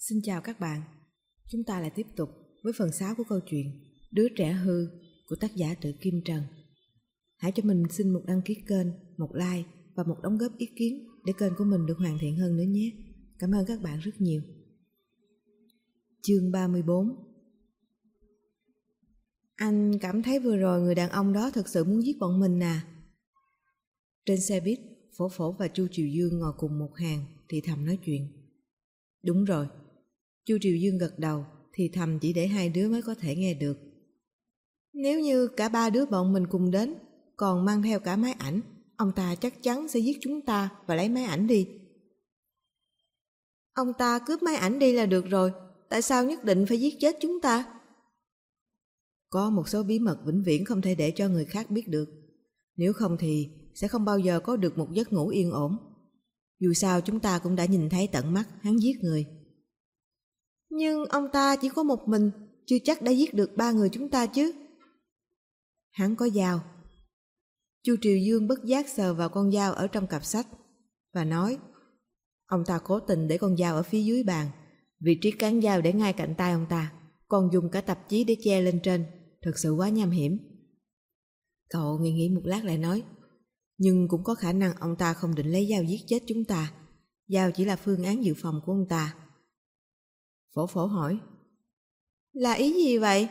Xin chào các bạn, chúng ta lại tiếp tục với phần 6 của câu chuyện Đứa trẻ hư của tác giả Tự Kim Trần. Hãy cho mình xin một đăng ký kênh, một like và một đóng góp ý kiến để kênh của mình được hoàn thiện hơn nữa nhé. Cảm ơn các bạn rất nhiều. Chương 34. Anh cảm thấy vừa rồi người đàn ông đó thực sự muốn giết bọn mình à? Trên xe buýt, Phổ Phổ và Chu Triều Dương ngồi cùng một hàng thì thầm nói chuyện. Đúng rồi. Chu Triều Dương gật đầu, thì thầm chỉ để hai đứa mới có thể nghe được. Nếu như cả ba đứa bọn mình cùng đến, còn mang theo cả máy ảnh, ông ta chắc chắn sẽ giết chúng ta và lấy máy ảnh đi. Ông ta cướp máy ảnh đi là được rồi, tại sao nhất định phải giết chết chúng ta? Có một số bí mật vĩnh viễn không thể để cho người khác biết được. Nếu không thì sẽ không bao giờ có được một giấc ngủ yên ổn. Dù sao chúng ta cũng đã nhìn thấy tận mắt hắn giết người. Nhưng ông ta chỉ có một mình, chưa chắc đã giết được ba người chúng ta chứ. Hắn có dao. Chu Triều Dương bất giác sờ vào con dao ở trong cặp sách và nói, ông ta cố tình để con dao ở phía dưới bàn, vị trí cán dao để ngay cạnh tay ông ta, còn dùng cả tạp chí để che lên trên, thật sự quá nham hiểm. Cậu nghĩ một lát lại nói, nhưng cũng có khả năng ông ta không định lấy dao giết chết chúng ta, dao chỉ là phương án dự phòng của ông ta. Phổ Phổ hỏi, là ý gì vậy?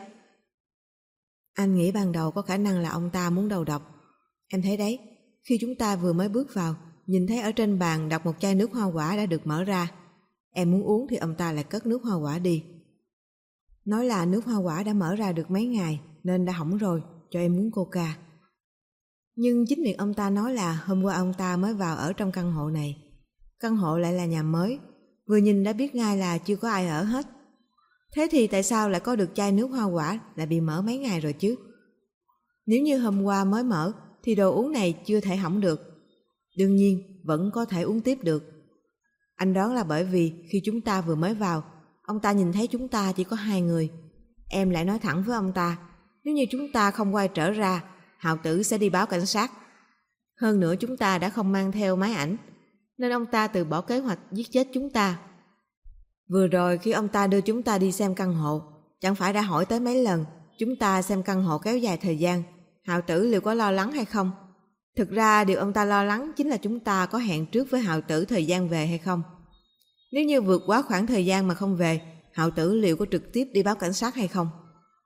Anh nghĩ ban đầu có khả năng là ông ta muốn đầu độc. Em thấy đấy, khi chúng ta vừa mới bước vào, nhìn thấy ở trên bàn đặt một chai nước hoa quả đã được mở ra. Em muốn uống thì ông ta lại cất nước hoa quả đi. Nói là nước hoa quả đã mở ra được mấy ngày nên đã hỏng rồi, cho em uống coca. Nhưng chính miệng ông ta nói là hôm qua ông ta mới vào ở trong căn hộ này. Căn hộ lại là nhà mới, vừa nhìn đã biết ngay là chưa có ai ở hết. Thế thì tại sao lại có được chai nước hoa quả lại bị mở mấy ngày rồi chứ? Nếu như hôm qua mới mở thì đồ uống này chưa thể hỏng được. Đương nhiên vẫn có thể uống tiếp được. Anh đoán là bởi vì khi chúng ta vừa mới vào, ông ta nhìn thấy chúng ta chỉ có hai người. Em lại nói thẳng với ông ta, nếu như chúng ta không quay trở ra, Hạo Tử sẽ đi báo cảnh sát. Hơn nữa chúng ta đã không mang theo máy ảnh, nên ông ta từ bỏ kế hoạch giết chết chúng ta. Vừa rồi khi ông ta đưa chúng ta đi xem căn hộ, chẳng phải đã hỏi tới mấy lần chúng ta xem căn hộ kéo dài thời gian, Hạo Tử liệu có lo lắng hay không? Thực ra điều ông ta lo lắng chính là chúng ta có hẹn trước với Hạo Tử thời gian về hay không. Nếu như vượt quá khoảng thời gian mà không về, Hạo Tử liệu có trực tiếp đi báo cảnh sát hay không?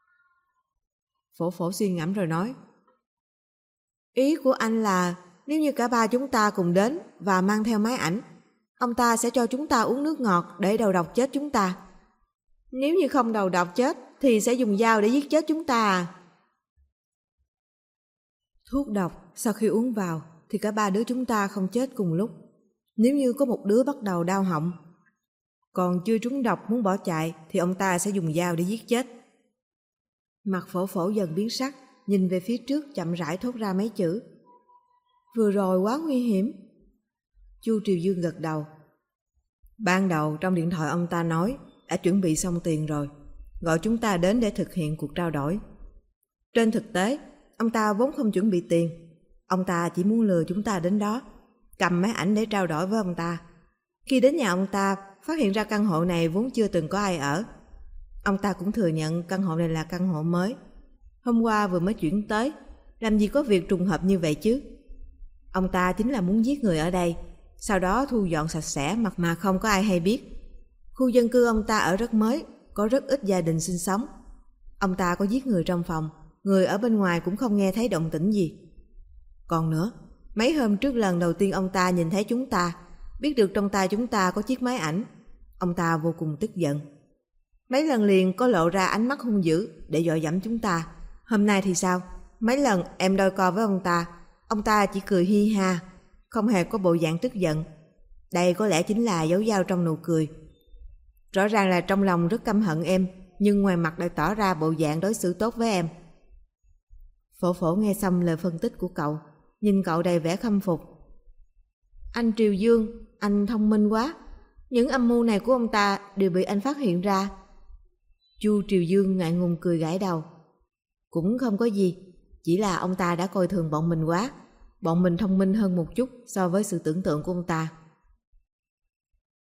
Phổ Phổ suy ngẫm rồi nói, ý của anh là nếu như cả ba chúng ta cùng đến và mang theo máy ảnh, ông ta sẽ cho chúng ta uống nước ngọt để đầu độc chết chúng ta. Nếu như không đầu độc chết thì sẽ dùng dao để giết chết chúng ta à? Thuốc độc sau khi uống vào thì cả ba đứa chúng ta không chết cùng lúc. Nếu như có một đứa bắt đầu đau họng, còn chưa trúng độc muốn bỏ chạy thì ông ta sẽ dùng dao để giết chết. Mặt Phổ Phổ dần biến sắc, nhìn về phía trước chậm rãi thốt ra mấy chữ. Vừa rồi quá nguy hiểm. Chu Triều Dương gật đầu. Ban đầu trong điện thoại ông ta nói đã chuẩn bị xong tiền rồi, gọi chúng ta đến để thực hiện cuộc trao đổi. Trên thực tế, ông ta vốn không chuẩn bị tiền. Ông ta chỉ muốn lừa chúng ta đến đó, cầm máy ảnh để trao đổi với ông ta. Khi đến nhà ông ta, phát hiện ra căn hộ này vốn chưa từng có ai ở. Ông ta cũng thừa nhận căn hộ này là căn hộ mới. Hôm qua vừa mới chuyển tới, làm gì có việc trùng hợp như vậy chứ? Ông ta chính là muốn giết người ở đây, sau đó thu dọn sạch sẽ mà không có ai hay biết. Khu dân cư ông ta ở rất mới, có rất ít gia đình sinh sống. Ông ta có giết người trong phòng, người ở bên ngoài cũng không nghe thấy động tĩnh gì. Còn nữa, mấy hôm trước lần đầu tiên ông ta nhìn thấy chúng ta, biết được trong tay chúng ta có chiếc máy ảnh, ông ta vô cùng tức giận. Mấy lần liền có lộ ra ánh mắt hung dữ để dọa dẫm chúng ta. Hôm nay thì sao? Mấy lần em đôi co với ông ta chỉ cười hi ha, không hề có bộ dạng tức giận. Đây có lẽ chính là dấu dao trong nụ cười. Rõ ràng là trong lòng rất căm hận em, nhưng ngoài mặt lại tỏ ra bộ dạng đối xử tốt với em. Phổ Phổ nghe xong lời phân tích của cậu, nhìn cậu đầy vẻ khâm phục. Anh Triều Dương, anh thông minh quá. Những âm mưu này của ông ta đều bị anh phát hiện ra. Chu Triều Dương ngại ngùng cười gãi đầu. Cũng không có gì, chỉ là ông ta đã coi thường bọn mình quá. Bọn mình thông minh hơn một chút so với sự tưởng tượng của ông ta.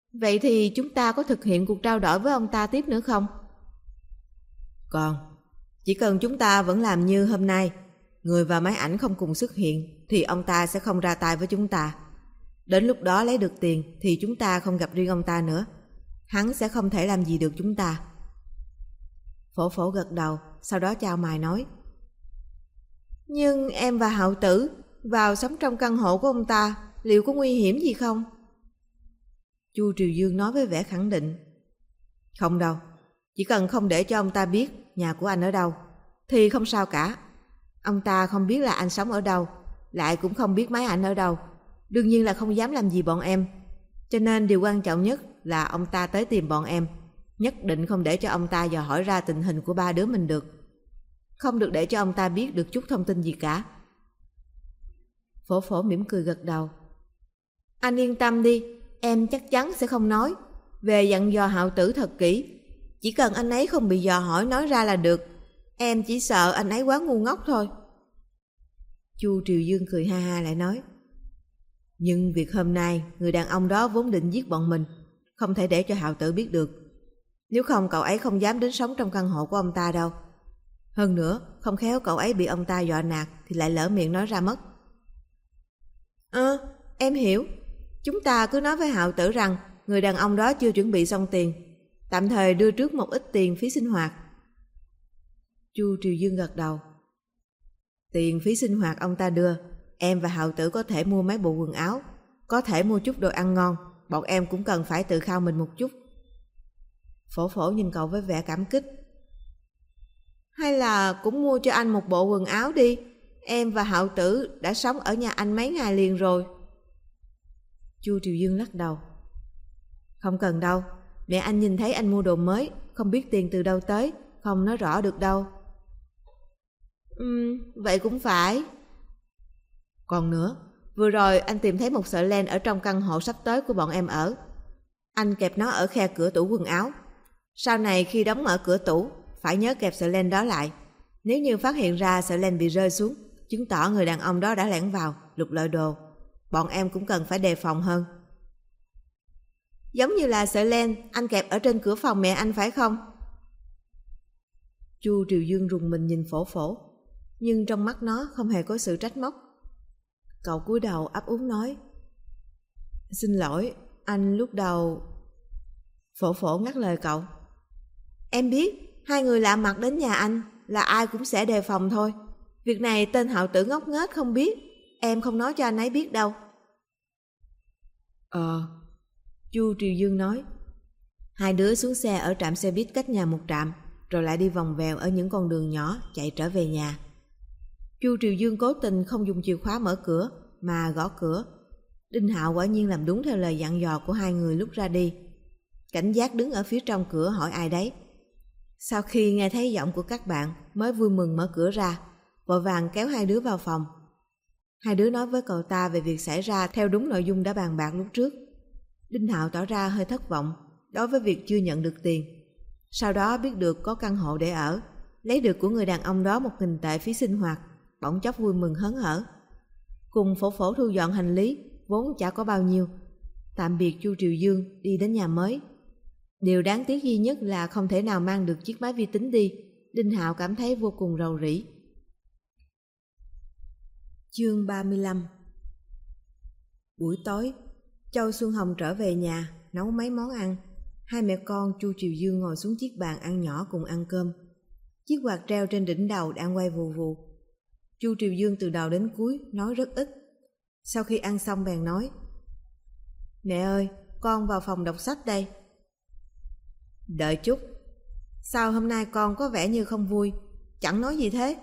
Vậy thì chúng ta có thực hiện cuộc trao đổi với ông ta tiếp nữa không? Còn, chỉ cần chúng ta vẫn làm như hôm nay, người và máy ảnh không cùng xuất hiện, thì ông ta sẽ không ra tay với chúng ta. Đến lúc đó lấy được tiền thì chúng ta không gặp riêng ông ta nữa. Hắn sẽ không thể làm gì được chúng ta. Phổ Phổ gật đầu, sau đó chau mày nói: Nhưng em và Hạo Tử vào sống trong căn hộ của ông ta, liệu có nguy hiểm gì không? Chu Triều Dương nói với vẻ khẳng định: Không đâu, chỉ cần không để cho ông ta biết nhà của anh ở đâu thì không sao cả. Ông ta không biết là anh sống ở đâu, lại cũng không biết máy ảnh ở đâu, đương nhiên là không dám làm gì bọn em. Cho nên điều quan trọng nhất là ông ta tới tìm bọn em, nhất định không để cho ông ta dò hỏi ra tình hình của ba đứa mình được. Không được để cho ông ta biết được chút thông tin gì cả. Phổ Phổ mỉm cười gật đầu: Anh yên tâm đi, em chắc chắn sẽ không nói. Về dặn dò Hạo Tử thật kỹ, chỉ cần anh ấy không bị dò hỏi nói ra là được. Em chỉ sợ anh ấy quá ngu ngốc thôi. Chu Triều Dương cười ha ha lại nói: Nhưng việc hôm nay người đàn ông đó vốn định giết bọn mình, không thể để cho Hạo Tử biết được. Nếu không cậu ấy không dám đến sống trong căn hộ của ông ta đâu. Hơn nữa, không khéo cậu ấy bị ông ta dọa nạt thì lại lỡ miệng nói ra mất. Em hiểu. Chúng ta cứ nói với Hạo Tử rằng người đàn ông đó chưa chuẩn bị xong tiền, tạm thời đưa trước một ít tiền phí sinh hoạt. Chu Triều Dương gật đầu: Tiền phí sinh hoạt ông ta đưa, em và Hạo Tử có thể mua mấy bộ quần áo, có thể mua chút đồ ăn ngon, bọn em cũng cần phải tự khao mình một chút. Phổ Phổ nhìn cậu với vẻ cảm kích: Hay là cũng mua cho anh một bộ quần áo đi, em và Hạo Tử đã sống ở nhà anh mấy ngày liền rồi. Chu Triều Dương lắc đầu: Không cần đâu, mẹ anh nhìn thấy anh mua đồ mới, không biết tiền từ đâu tới, không nói rõ được đâu. Vậy cũng phải. Còn nữa, vừa rồi anh tìm thấy một sợi len ở trong căn hộ sắp tới của bọn em ở. Anh kẹp nó ở khe cửa tủ quần áo. Sau này khi đóng mở cửa tủ, phải nhớ kẹp sợi len đó lại. Nếu như phát hiện ra sợi len bị rơi xuống, chứng tỏ người đàn ông đó đã lẻn vào, lục lọi đồ. Bọn em cũng cần phải đề phòng hơn. Giống như là sợi len anh kẹp ở trên cửa phòng mẹ anh phải không? Chu Triều Dương rùng mình nhìn Phổ Phổ, nhưng trong mắt nó không hề có sự trách móc. Cậu cúi đầu ấp úng nói: Xin lỗi, anh lúc đầu... Phổ Phổ ngắt lời cậu: Em biết, hai người lạ mặt đến nhà anh là ai cũng sẽ đề phòng thôi. Việc này tên Hạo Tử ngốc nghếch không biết, em không nói cho anh ấy biết đâu. Chu Triều Dương nói. Hai đứa xuống xe ở trạm xe buýt cách nhà một trạm, rồi lại đi vòng vèo ở những con đường nhỏ chạy trở về nhà. Chu Triều Dương cố tình không dùng chìa khóa mở cửa mà gõ cửa. Đinh Hạo quả nhiên làm đúng theo lời dặn dò của hai người lúc ra đi. Cảnh giác đứng ở phía trong cửa hỏi ai đấy. Sau khi nghe thấy giọng của các bạn mới vui mừng mở cửa ra, vội vàng kéo hai đứa vào phòng. Hai đứa nói với cậu ta về việc xảy ra theo đúng nội dung đã bàn bạc lúc trước. Đinh Hạo tỏ ra hơi thất vọng đối với việc chưa nhận được tiền. Sau đó biết được có căn hộ để ở, lấy được của người đàn ông đó 1.000 tệ phí sinh hoạt, bỗng chốc vui mừng hớn hở. Cùng Phổ Phổ thu dọn hành lý, vốn chả có bao nhiêu. Tạm biệt Chu Triều Dương, đi đến nhà mới. Điều đáng tiếc duy nhất là không thể nào mang được chiếc máy vi tính đi. Đinh Hạo cảm thấy vô cùng rầu rĩ. Chương 35. Buổi tối, Châu Xuân Hồng trở về nhà, nấu mấy món ăn. Hai mẹ con Chu Triều Dương ngồi xuống chiếc bàn ăn nhỏ cùng ăn cơm. Chiếc quạt treo trên đỉnh đầu đang quay vù vù. Chu Triều Dương từ đầu đến cuối nói rất ít. Sau khi ăn xong bèn nói: Mẹ ơi, con vào phòng đọc sách đây. Đợi chút. Sao hôm nay con có vẻ như không vui, chẳng nói gì thế?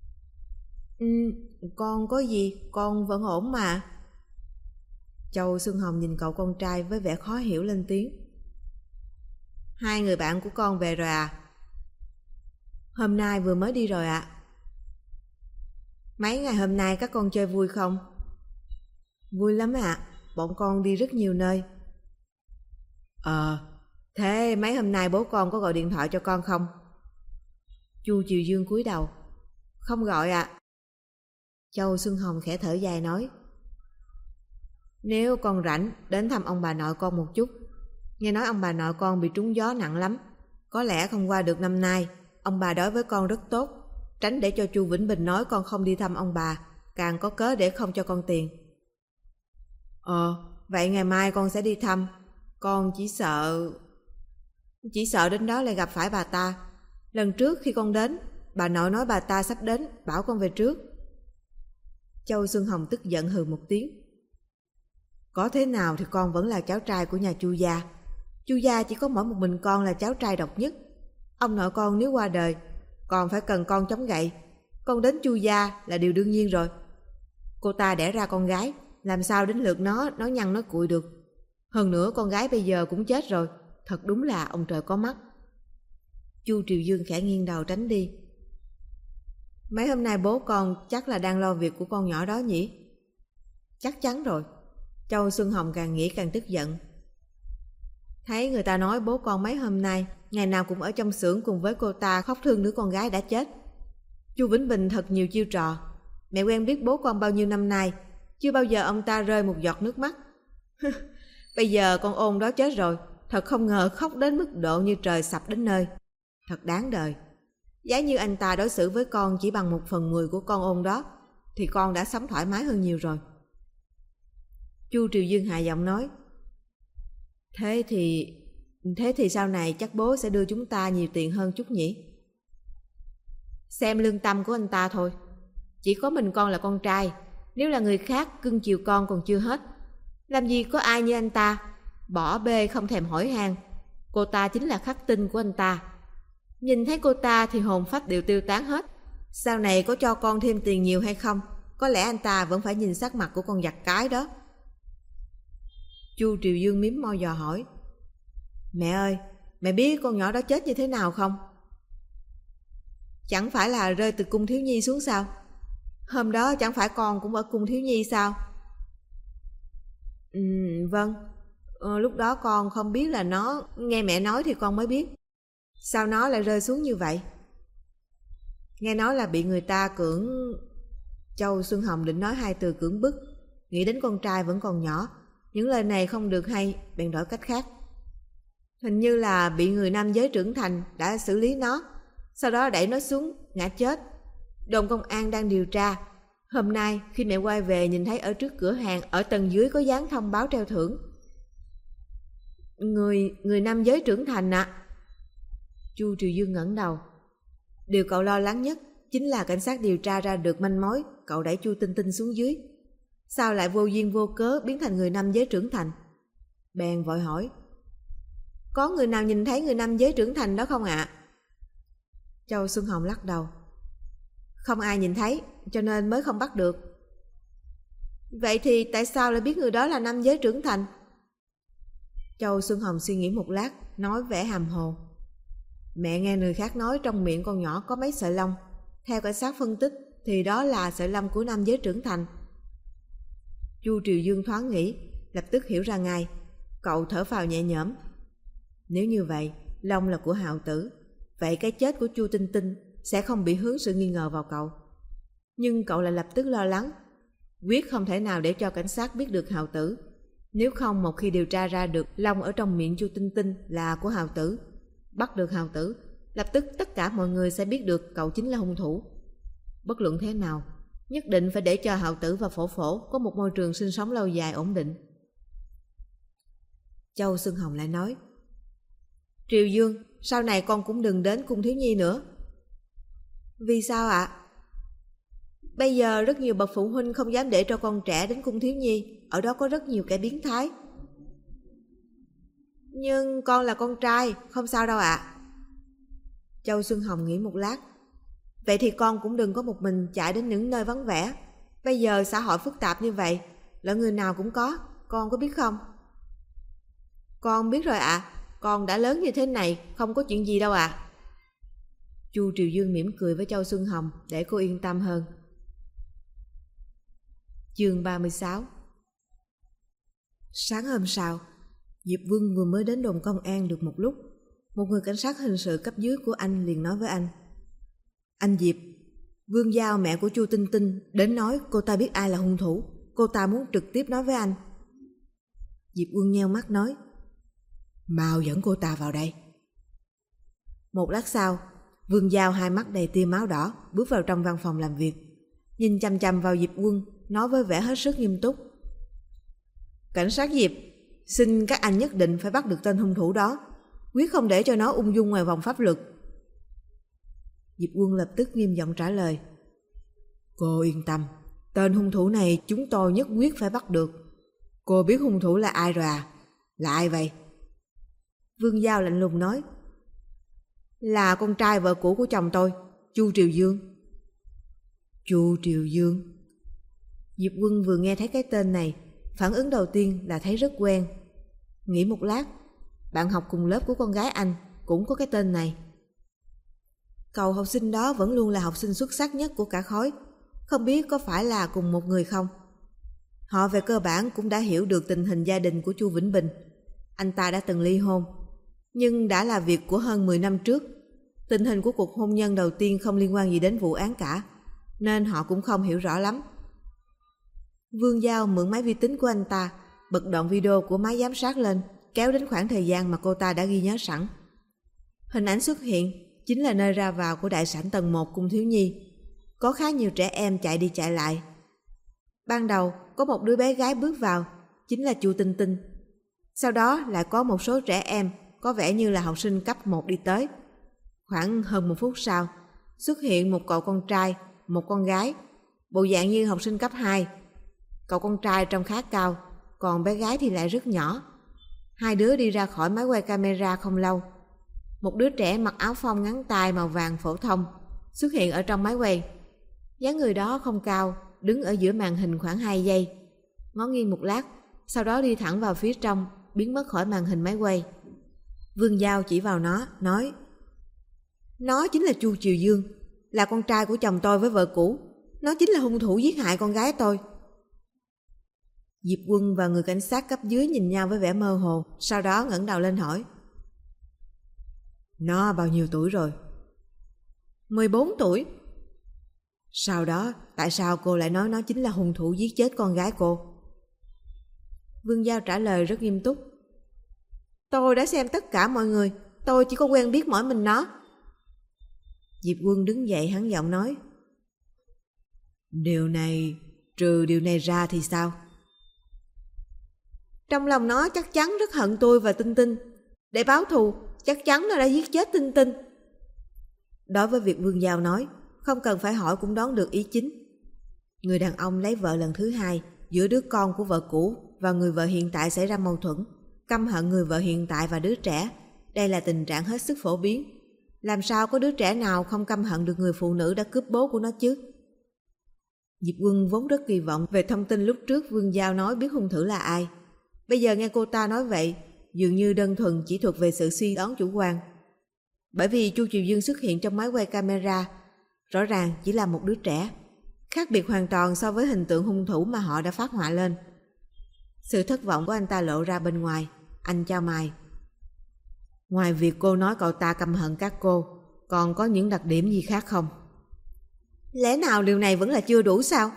Con có gì, con vẫn ổn mà. Châu Xuân Hồng nhìn cậu con trai với vẻ khó hiểu lên tiếng. Hai người bạn của con về rồi à? Hôm nay vừa mới đi rồi ạ. Mấy ngày hôm nay các con chơi vui không? Vui lắm ạ, bọn con đi rất nhiều nơi. Thế mấy hôm nay bố con có gọi điện thoại cho con không? Chu Triều Dương cúi đầu. Không gọi ạ. Châu Xuân Hồng khẽ thở dài nói: Nếu con rảnh đến thăm ông bà nội con một chút, Nghe nói ông bà nội con bị trúng gió nặng lắm. Có lẽ không qua được năm nay. Ông bà đối với con rất tốt. Tránh để cho Chu Vĩnh Bình nói con không đi thăm ông bà, càng có cớ để không cho con tiền. Vậy ngày mai con sẽ đi thăm. Con chỉ sợ đến đó lại gặp phải bà ta. Lần trước khi con đến, bà nội nói bà ta sắp đến, bảo con về trước. Châu Xuân Hồng tức giận hừ một tiếng. Có thế nào thì con vẫn là cháu trai của nhà Chu gia. Chu gia chỉ có mỗi một mình con là cháu trai độc nhất. Ông nội con nếu qua đời, còn phải cần con chống gậy. Con đến Chu gia là điều đương nhiên rồi. Cô ta đẻ ra con gái, làm sao đến lượt nó nói nhăn nói cuội được. Hơn nữa con gái bây giờ cũng chết rồi. Thật đúng là ông trời có mắt. Chu Triều Dương khẽ nghiêng đầu tránh đi. Mấy hôm nay bố con chắc là đang lo việc của con nhỏ đó nhỉ? Chắc chắn rồi. Châu Xuân Hồng càng nghĩ càng tức giận. Thấy người ta nói bố con mấy hôm nay ngày nào cũng ở trong xưởng cùng với cô ta khóc thương đứa con gái đã chết. Chu Vĩnh Bình thật nhiều chiêu trò. Mẹ quen biết bố con bao nhiêu năm nay, chưa bao giờ ông ta rơi một giọt nước mắt. Bây giờ con ôn đó chết rồi, thật không ngờ khóc đến mức độ như trời sập đến nơi. Thật đáng đời. Giá như anh ta đối xử với con chỉ bằng 1/10 của con ôn đó, thì con đã sống thoải mái hơn nhiều rồi. Chu Triều Dương hạ giọng nói. Thế thì sau này chắc bố sẽ đưa chúng ta nhiều tiền hơn chút nhỉ? Xem lương tâm của anh ta thôi. Chỉ có mình con là con trai, nếu là người khác cưng chiều con còn chưa hết. Làm gì có ai như anh ta, bỏ bê không thèm hỏi han. Cô ta chính là khắc tinh của anh ta. Nhìn thấy cô ta thì hồn phách đều tiêu tán hết. Sau này có cho con thêm tiền nhiều hay không, có lẽ anh ta vẫn phải nhìn sắc mặt của con giặc cái đó. Chu Triều Dương mím môi dò hỏi. Mẹ ơi, mẹ biết con nhỏ đó chết như thế nào không? Chẳng phải là rơi từ cung thiếu nhi xuống sao? Hôm đó chẳng phải con cũng ở cung thiếu nhi sao? Vâng. Lúc đó con không biết là nó, nghe mẹ nói thì con mới biết. Sao nó lại rơi xuống như vậy? Nghe nói là bị người ta cưỡng... Châu Xuân Hồng định nói 2 từ cưỡng bức, nghĩ đến con trai vẫn còn nhỏ, những lời này không được hay, bèn đổi cách khác. Hình như là bị người nam giới trưởng thành đã xử lý nó, sau đó đẩy nó xuống, ngã chết. Đồn công an đang điều tra. Hôm nay khi mẹ quay về nhìn thấy ở trước cửa hàng ở tầng dưới có dán thông báo treo thưởng. Người nam giới trưởng thành ạ? Chu Triều Dương ngẩng đầu. Điều cậu lo lắng nhất chính là cảnh sát điều tra ra được manh mối, cậu đẩy Chu Tinh Tinh xuống dưới. Sao lại vô duyên vô cớ biến thành người nam giới trưởng thành? Bèn vội hỏi. Có người nào nhìn thấy người nam giới trưởng thành đó không ạ? Châu Xuân Hồng lắc đầu. Không ai nhìn thấy, cho nên mới không bắt được. Vậy thì tại sao lại biết người đó là nam giới trưởng thành? Châu Xuân Hồng suy nghĩ một lát, nói vẻ hàm hồ. Mẹ nghe người khác nói trong miệng con nhỏ có mấy sợi lông. Theo cảnh sát phân tích thì đó là sợi lông của nam giới trưởng thành. Chu Triều Dương thoáng nghĩ, lập tức hiểu ra ngay. Cậu thở phào nhẹ nhõm. Nếu như vậy, lông là của Hạo Tử, vậy cái chết của Chu Tinh Tinh sẽ không bị hướng sự nghi ngờ vào cậu. Nhưng cậu lại lập tức lo lắng, quyết không thể nào để cho cảnh sát biết được Hạo Tử. Nếu không, một khi điều tra ra được lông ở trong miệng Chu Tinh Tinh là của Hạo Tử, bắt được Hạo Tử, lập tức tất cả mọi người sẽ biết được cậu chính là hung thủ. Bất luận thế nào, nhất định phải để cho Hạo Tử và Phổ Phổ có một môi trường sinh sống lâu dài ổn định. Châu Xuân Hồng lại nói. Triều Dương, sau này con cũng đừng đến cung thiếu nhi nữa. Vì sao ạ? Bây giờ rất nhiều bậc phụ huynh không dám để cho con trẻ đến cung thiếu nhi, ở đó có rất nhiều kẻ biến thái. Nhưng con là con trai, không sao đâu ạ. Châu Xuân Hồng nghĩ một lát. Vậy thì con cũng đừng có một mình chạy đến những nơi vắng vẻ. Bây giờ xã hội phức tạp như vậy, loại người nào cũng có, con có biết không? Con biết rồi ạ, con đã lớn như thế này, không có chuyện gì đâu ạ. Chu Triều Dương mỉm cười với Châu Xuân Hồng để cô yên tâm hơn. Chương 36. Sáng hôm sau, Diệp Vương vừa mới đến đồn công an được một lúc, một người cảnh sát hình sự cấp dưới của anh liền nói với anh. Anh Diệp, Vương Giao mẹ của Chu Tinh Tinh đến nói cô ta biết ai là hung thủ, cô ta muốn trực tiếp nói với anh. Diệp Vương nheo mắt nói. Mau dẫn cô ta vào đây. Một lát sau, Vương Giao hai mắt đầy tia máu đỏ bước vào trong văn phòng làm việc, nhìn chằm chằm vào Diệp Quân, nói với vẻ hết sức nghiêm túc. Cảnh sát Diệp, xin các anh nhất định phải bắt được tên hung thủ đó, quyết không để cho nó ung dung ngoài vòng pháp luật. Diệp Quân lập tức nghiêm giọng trả lời. Cô yên tâm, tên hung thủ này chúng tôi nhất quyết phải bắt được. Cô biết hung thủ là ai rồi à? Là ai vậy? Vương Giao lạnh lùng nói. Là con trai vợ cũ của chồng tôi, Chu Triều Dương. Chu Triều Dương. Diệp Quân vừa nghe thấy cái tên này, phản ứng đầu tiên là thấy rất quen. Nghĩ một lát, bạn học cùng lớp của con gái anh cũng có cái tên này. Cậu học sinh đó vẫn luôn là học sinh xuất sắc nhất của cả khối, không biết có phải là cùng một người không? Họ về cơ bản cũng đã hiểu được tình hình gia đình của Chu Vĩnh Bình. Anh ta đã từng ly hôn, nhưng đã là việc của hơn 10 năm trước. Tình hình của cuộc hôn nhân đầu tiên không liên quan gì đến vụ án cả, nên họ cũng không hiểu rõ lắm. Vương Giao mượn máy vi tính của anh ta, bật đoạn video của máy giám sát lên, kéo đến khoảng thời gian mà cô ta đã ghi nhớ sẵn. Hình ảnh xuất hiện chính là nơi ra vào của đại sảnh tầng 1 cung thiếu nhi. Có khá nhiều trẻ em chạy đi chạy lại. Ban đầu có một đứa bé gái bước vào, chính là Chu Tinh Tinh. Sau đó lại có một số trẻ em có vẻ như là học sinh cấp 1 đi tới. Khoảng hơn 1 phút sau, xuất hiện một cậu con trai, một con gái, bộ dạng như học sinh cấp 2. Cậu con trai trông khá cao, còn bé gái thì lại rất nhỏ. Hai đứa đi ra khỏi máy quay camera không lâu. Một đứa trẻ mặc áo phông ngắn tay màu vàng phổ thông xuất hiện ở trong máy quay. Dáng người đó không cao, đứng ở giữa màn hình khoảng 2 giây, ngó nghiêng một lát, sau đó đi thẳng vào phía trong, biến mất khỏi màn hình máy quay. Vương Giao chỉ vào nó, nói: Nó chính là Chu Triều Dương, là con trai của chồng tôi với vợ cũ. Nó chính là hung thủ giết hại con gái tôi. Diệp Quân và người cảnh sát cấp dưới nhìn nhau với vẻ mơ hồ, sau đó ngẩng đầu lên hỏi: Nó bao nhiêu tuổi rồi? 14 tuổi. Sau đó, tại sao cô lại nói nó chính là hung thủ giết chết con gái cô? Vương Giao trả lời rất nghiêm túc: Tôi đã xem tất cả mọi người, tôi chỉ có quen biết mỗi mình nó. Diệp Quân đứng dậy hắn giọng nói: Trừ điều này ra thì sao? Trong lòng nó chắc chắn rất hận tôi và Tinh Tinh. Để báo thù, chắc chắn nó đã giết chết Tinh Tinh. Đối với việc Vương Giao nói, không cần phải hỏi cũng đoán được ý chính. Người đàn ông lấy vợ lần thứ hai, giữa đứa con của vợ cũ và người vợ hiện tại xảy ra mâu thuẫn, căm hận người vợ hiện tại và đứa trẻ. Đây là tình trạng hết sức phổ biến. Làm sao có đứa trẻ nào không căm hận được người phụ nữ đã cướp bố của nó chứ? Diệp Quân vốn rất kỳ vọng về thông tin lúc trước Vương Giao nói biết hung thủ là ai. Bây giờ nghe cô ta nói vậy, dường như đơn thuần chỉ thuộc về sự suy đoán chủ quan. Bởi vì Chu Triều Dương xuất hiện trong máy quay camera, rõ ràng chỉ là một đứa trẻ, khác biệt hoàn toàn so với hình tượng hung thủ mà họ đã phát họa lên. Sự thất vọng của anh ta lộ ra bên ngoài. Anh chau mày: Ngoài việc cô nói cậu ta căm hận các cô, còn có những đặc điểm gì khác không? Lẽ nào điều này vẫn là chưa đủ sao?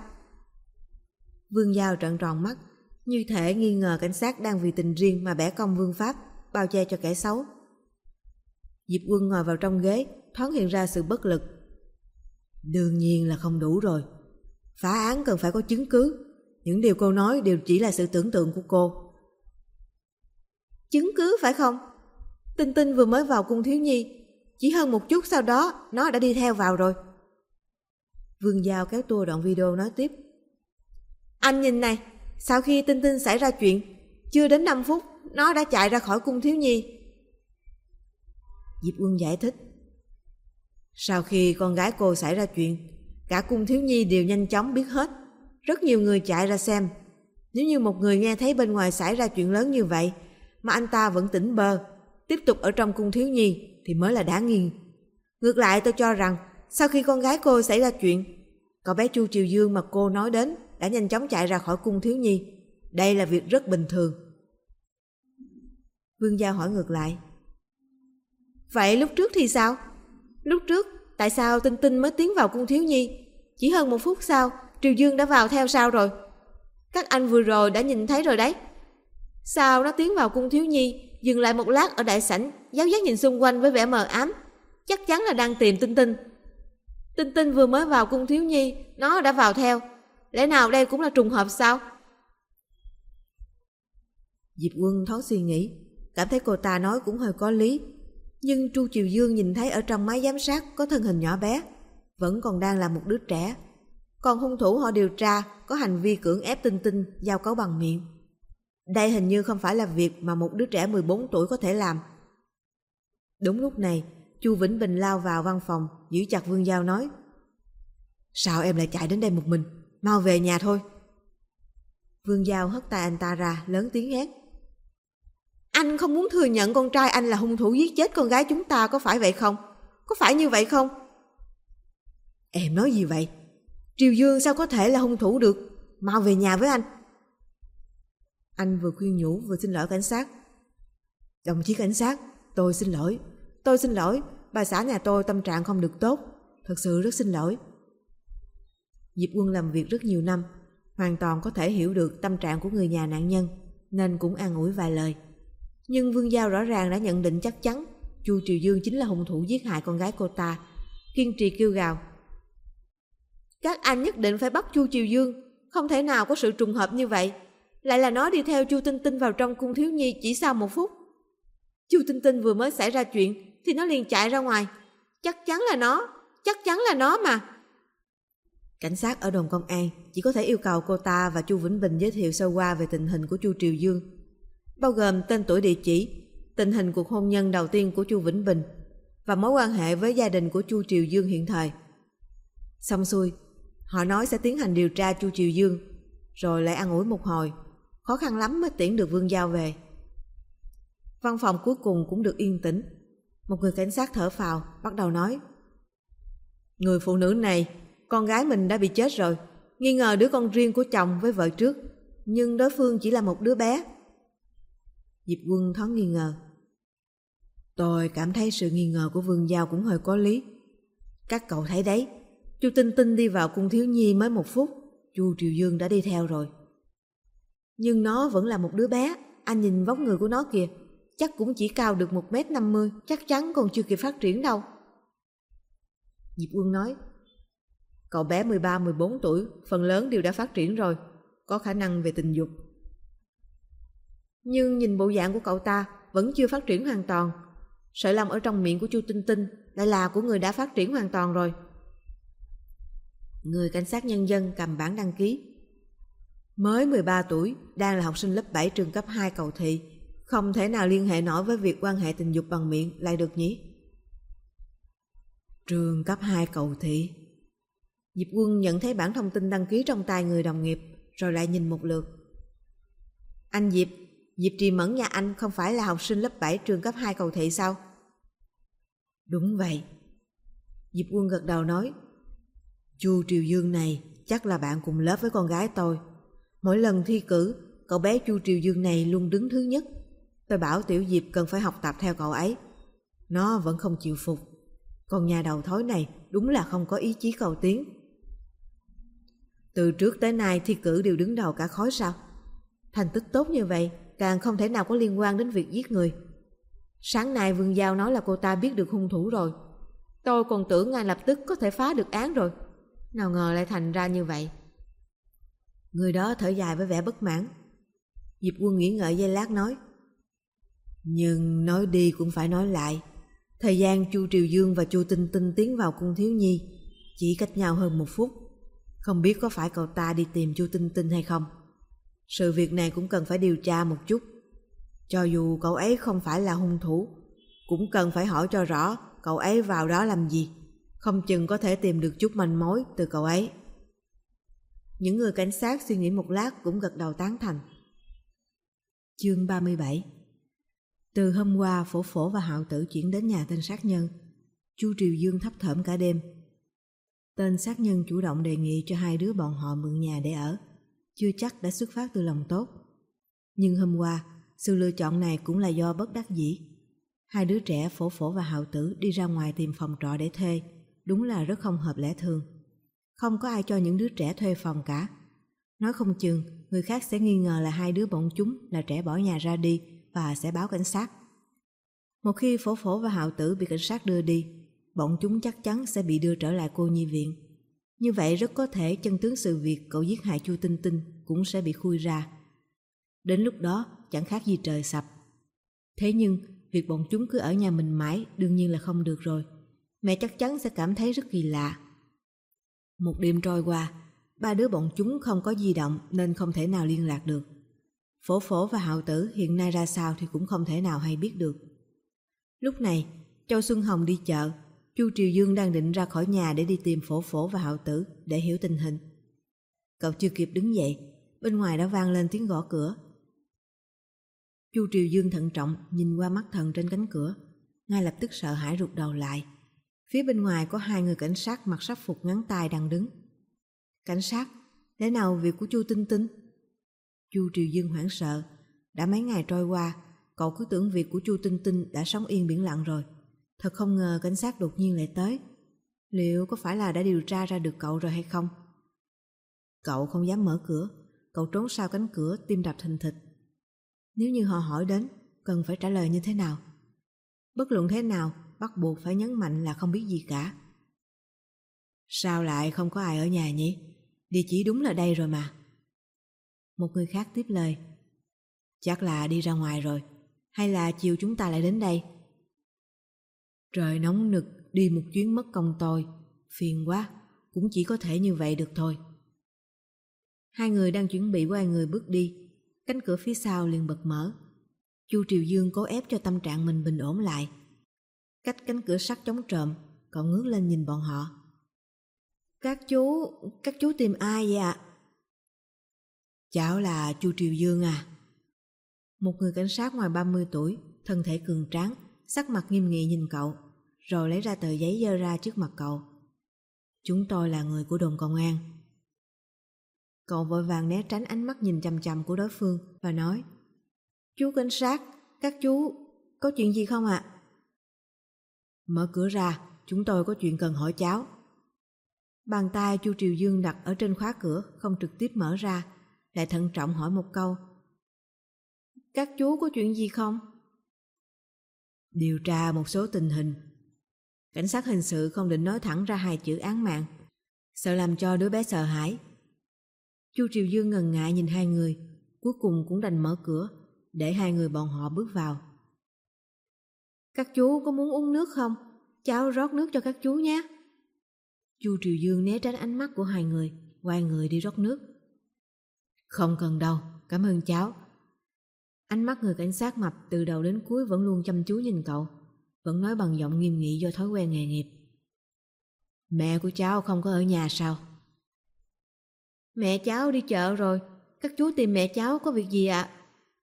Vương Giao trợn tròn mắt, như thể nghi ngờ cảnh sát đang vì tình riêng mà bẻ cong vương pháp, bao che cho kẻ xấu. Diệp Quân ngồi vào trong ghế, thoáng hiện ra sự bất lực. Đương nhiên là không đủ rồi. Phá án cần phải có chứng cứ. Những điều cô nói đều chỉ là sự tưởng tượng của cô. Chứng cứ phải không? Tinh Tinh vừa mới vào cung thiếu nhi, chỉ hơn một chút sau đó nó đã đi theo vào rồi. Vương Giao kéo tua đoạn video nói tiếp: Anh nhìn này, sau khi Tinh Tinh xảy ra chuyện, chưa đến 5 phút nó đã chạy ra khỏi cung thiếu nhi. Diệp Quân giải thích: Sau khi con gái cô xảy ra chuyện, cả cung thiếu nhi đều nhanh chóng biết hết. Rất nhiều người chạy ra xem. Nếu như một người nghe thấy bên ngoài xảy ra chuyện lớn như vậy mà anh ta vẫn tỉnh bơ, tiếp tục ở trong cung thiếu nhi thì mới là đáng nghi. Ngược lại, tôi cho rằng sau khi con gái cô xảy ra chuyện, cậu bé Chu Triều Dương mà cô nói đến đã nhanh chóng chạy ra khỏi cung thiếu nhi. Đây là việc rất bình thường. Vương Giao hỏi ngược lại: Vậy lúc trước thì sao? Lúc trước tại sao Tinh Tinh mới tiến vào cung thiếu nhi? Chỉ hơn 1 phút sau, Triều Dương đã vào theo sau rồi. Các anh vừa rồi đã nhìn thấy rồi đấy. Sao nó tiến vào cung thiếu nhi dừng lại một lát ở đại sảnh, giáo giác nhìn xung quanh với vẻ mờ ám, chắc chắn là đang tìm Tinh Tinh. Tinh Tinh vừa mới vào cung thiếu nhi, nó đã vào theo. Lẽ nào đây cũng là trùng hợp sao? Diệp Quân thoáng suy nghĩ, cảm thấy cô ta nói cũng hơi có lý. Nhưng Chu Triều Dương nhìn thấy ở trong máy giám sát có thân hình nhỏ bé, vẫn còn đang là một đứa trẻ. Còn hung thủ họ điều tra có hành vi cưỡng ép Tinh Tinh giao cấu bằng miệng. Đây hình như không phải là việc mà một đứa trẻ 14 tuổi có thể làm. Đúng lúc này, Chu Vĩnh Bình lao vào văn phòng, giữ chặt Vương Giao nói: Sao em lại chạy đến đây một mình? Mau về nhà thôi. Vương Giao hất tay anh ta ra, lớn tiếng hét: Anh không muốn thừa nhận con trai anh là hung thủ giết chết con gái chúng ta, có phải vậy không? Có phải như vậy không? Em nói gì vậy? Triều Dương sao có thể là hung thủ được? Mau về nhà với anh. Anh vừa khuyên nhủ vừa xin lỗi cảnh sát. Đồng chí cảnh sát, tôi xin lỗi, bà xã nhà tôi tâm trạng không được tốt, thật sự rất xin lỗi. Diệp Quân làm việc rất nhiều năm, hoàn toàn có thể hiểu được tâm trạng của người nhà nạn nhân, nên cũng an ủi vài lời. Nhưng Vương Giao rõ ràng đã nhận định chắc chắn Chu Triều Dương chính là hung thủ giết hại con gái cô ta, kiên trì kêu gào: Các anh nhất định phải bắt Chu Triều Dương, không thể nào có sự trùng hợp như vậy. Lại là nó đi theo Chu Tinh Tinh vào trong cung thiếu nhi chỉ sau 1 phút. Chu Tinh Tinh vừa mới xảy ra chuyện thì nó liền chạy ra ngoài. Chắc chắn là nó mà. Cảnh sát ở đồn công an chỉ có thể yêu cầu cô ta và Chu Vĩnh Bình giới thiệu sơ qua về tình hình của Chu Triều Dương, bao gồm tên tuổi, địa chỉ, tình hình cuộc hôn nhân đầu tiên của Chu Vĩnh Bình và mối quan hệ với gia đình của Chu Triều Dương hiện thời. Xong xuôi, họ nói sẽ tiến hành điều tra Chu Triều Dương, rồi lại an ủi một hồi, khó khăn lắm mới tiễn được Vương Giao về. Văn phòng cuối cùng cũng được yên tĩnh. Một người cảnh sát thở phào, bắt đầu nói: Người phụ nữ này, con gái mình đã bị chết rồi, nghi ngờ đứa con riêng của chồng với vợ trước, nhưng đối phương chỉ là một đứa bé. Diệp Quân thoáng nghi ngờ. Tôi cảm thấy sự nghi ngờ của Vương Giao cũng hơi có lý. Các cậu thấy đấy, Chu Tinh Tinh đi vào cung thiếu nhi mới 1 phút, Chu Triều Dương đã đi theo rồi. Nhưng nó vẫn là một đứa bé, anh nhìn vóc người của nó kìa, chắc cũng chỉ cao được 1m50, chắc chắn còn chưa kịp phát triển đâu. Diệp Quân nói: Cậu bé 13-14 tuổi, phần lớn đều đã phát triển rồi, có khả năng về tình dục. Nhưng nhìn bộ dạng của cậu ta vẫn chưa phát triển hoàn toàn. Sợi lông ở trong miệng của Chu Tinh Tinh lại là của người đã phát triển hoàn toàn rồi. Người cảnh sát nhân dân cầm bản đăng ký. Mới 13 tuổi, đang là học sinh lớp 7 trường cấp 2 Cầu Thị, không thể nào liên hệ nổi với việc quan hệ tình dục bằng miệng lại được nhỉ? Trường cấp 2 Cầu Thị. Diệp Quân nhận thấy bản thông tin đăng ký trong tay người đồng nghiệp, rồi lại nhìn một lượt. Anh Diệp Trì Mẫn nhà anh không phải là học sinh lớp 7 trường cấp 2 Cầu Thị sao? Đúng vậy. Diệp Quân gật đầu nói: Chu Triều Dương này chắc là bạn cùng lớp với con gái tôi. Mỗi lần thi cử, cậu bé Chu Triều Dương này luôn đứng thứ nhất. Tôi bảo Tiểu Diệp cần phải học tập theo cậu ấy. Nó vẫn không chịu phục. Con nhà đầu thối này đúng là không có ý chí cầu tiến. Từ trước tới nay thi cử đều đứng đầu cả khối sao? Thành tích tốt như vậy càng không thể nào có liên quan đến việc giết người. Sáng nay Vương Giao nói là cô ta biết được hung thủ rồi. Tôi còn tưởng ngay lập tức có thể phá được án rồi. Nào ngờ lại thành ra như vậy. Người đó thở dài với vẻ bất mãn. Diệp Quân nghĩ ngợi giây lát nói: Nhưng nói đi cũng phải nói lại. Thời gian Chu Triều Dương và Chu Tinh Tinh tiến vào cung thiếu nhi chỉ cách nhau hơn 1 phút. Không biết có phải cậu ta đi tìm Chu Tinh Tinh hay không. Sự việc này cũng cần phải điều tra một chút. Cho dù cậu ấy không phải là hung thủ, cũng cần phải hỏi cho rõ cậu ấy vào đó làm gì. Không chừng có thể tìm được chút manh mối từ cậu ấy. Những người cảnh sát suy nghĩ một lát cũng gật đầu tán thành. Chương 37. Từ hôm qua, Phổ và Hạo Tử chuyển đến nhà tên sát nhân. Chu Triều Dương thấp thởm cả đêm. Tên sát nhân chủ động đề nghị cho hai đứa bọn họ mượn nhà để ở, chưa chắc đã xuất phát từ lòng tốt. Nhưng hôm qua, sự lựa chọn này cũng là do bất đắc dĩ. Hai đứa trẻ Phổ và Hạo Tử đi ra ngoài tìm phòng trọ để thuê, đúng là rất không hợp lẽ thường. Không có ai cho những đứa trẻ thuê phòng cả. Nói không chừng, người khác sẽ nghi ngờ là hai đứa bọn chúng là trẻ bỏ nhà ra đi, và sẽ báo cảnh sát. Một khi Phổ Phổ và Hạo Tử bị cảnh sát đưa đi, bọn chúng chắc chắn sẽ bị đưa trở lại cô nhi viện. Như vậy rất có thể chân tướng sự việc cậu giết hại Chu Tinh Tinh cũng sẽ bị khui ra. Đến lúc đó chẳng khác gì trời sập. Thế nhưng việc bọn chúng cứ ở nhà mình mãi đương nhiên là không được rồi. Mẹ chắc chắn sẽ cảm thấy rất kỳ lạ. Một đêm trôi qua, ba đứa bọn chúng không có di động nên không thể nào liên lạc được. Phổ Phổ và Hạo Tử hiện nay ra sao thì cũng không thể nào hay biết được. Lúc này, Châu Xuân Hồng đi chợ, Chu Triều Dương đang định ra khỏi nhà để đi tìm Phổ Phổ và Hạo Tử để hiểu tình hình. Cậu chưa kịp đứng dậy, bên ngoài đã vang lên tiếng gõ cửa. Chu Triều Dương thận trọng nhìn qua mắt thần trên cánh cửa, ngay lập tức sợ hãi rụt đầu lại. Phía bên ngoài có hai người cảnh sát mặc sắc phục ngắn tay đang đứng. Cảnh sát, lẽ nào việc của Chu Tinh Tinh? Chu Triều Dương hoảng sợ. Đã mấy ngày trôi qua, cậu cứ tưởng việc của Chu Tinh Tinh đã sống yên biển lặng rồi. Thật không ngờ cảnh sát đột nhiên lại tới. Liệu có phải là đã điều tra ra được cậu rồi hay không? Cậu không dám mở cửa. Cậu trốn sau cánh cửa, tim đập thình thịch. Nếu như họ hỏi đến, cần phải trả lời như thế nào? Bất luận thế nào, bắt buộc phải nhấn mạnh là không biết gì cả. Sao lại không có ai ở nhà nhỉ? Địa chỉ đúng là đây rồi mà. Một người khác tiếp lời. Chắc là đi ra ngoài rồi. Hay là chiều chúng ta lại đến đây? Trời nóng nực, đi một chuyến mất công tôi. Phiền quá, cũng chỉ có thể như vậy được thôi. Hai người đang chuẩn bị quay người bước đi. Cánh cửa phía sau liền bật mở. Chu Triều Dương cố ép cho tâm trạng mình bình ổn lại. Cách cánh cửa sắt chống trộm, cậu ngước lên nhìn bọn họ. Các chú tìm ai vậy ạ? Cháu là Chu Triều Dương à? Một người cảnh sát ngoài 30 tuổi, thân thể cường tráng, sắc mặt nghiêm nghị nhìn cậu, rồi lấy ra tờ giấy dơ ra trước mặt cậu. Chúng tôi là người của đồn công an. Cậu vội vàng né tránh ánh mắt nhìn chằm chằm của đối phương và nói: Chú cảnh sát, các chú có chuyện gì không ạ? Mở cửa ra, chúng tôi có chuyện cần hỏi cháu. Bàn tay Chu Triều Dương đặt ở trên khóa cửa, không trực tiếp mở ra, lại thận trọng hỏi một câu. Các chú có chuyện gì không? Điều tra một số tình hình. Cảnh sát hình sự không định nói thẳng ra hai chữ án mạng, sợ làm cho đứa bé sợ hãi. Chu Triều Dương ngần ngại nhìn hai người, cuối cùng cũng đành mở cửa, để hai người bọn họ bước vào. Các chú có muốn uống nước không? Cháu rót nước cho các chú nhé. Chu Triều Dương né tránh ánh mắt của hai người, quay người đi rót nước. Không cần đâu, cảm ơn cháu. Ánh mắt người cảnh sát mập từ đầu đến cuối vẫn luôn chăm chú nhìn cậu, vẫn nói bằng giọng nghiêm nghị do thói quen nghề nghiệp. Mẹ của cháu không có ở nhà sao? Mẹ cháu đi chợ rồi, các chú tìm mẹ cháu có việc gì ạ?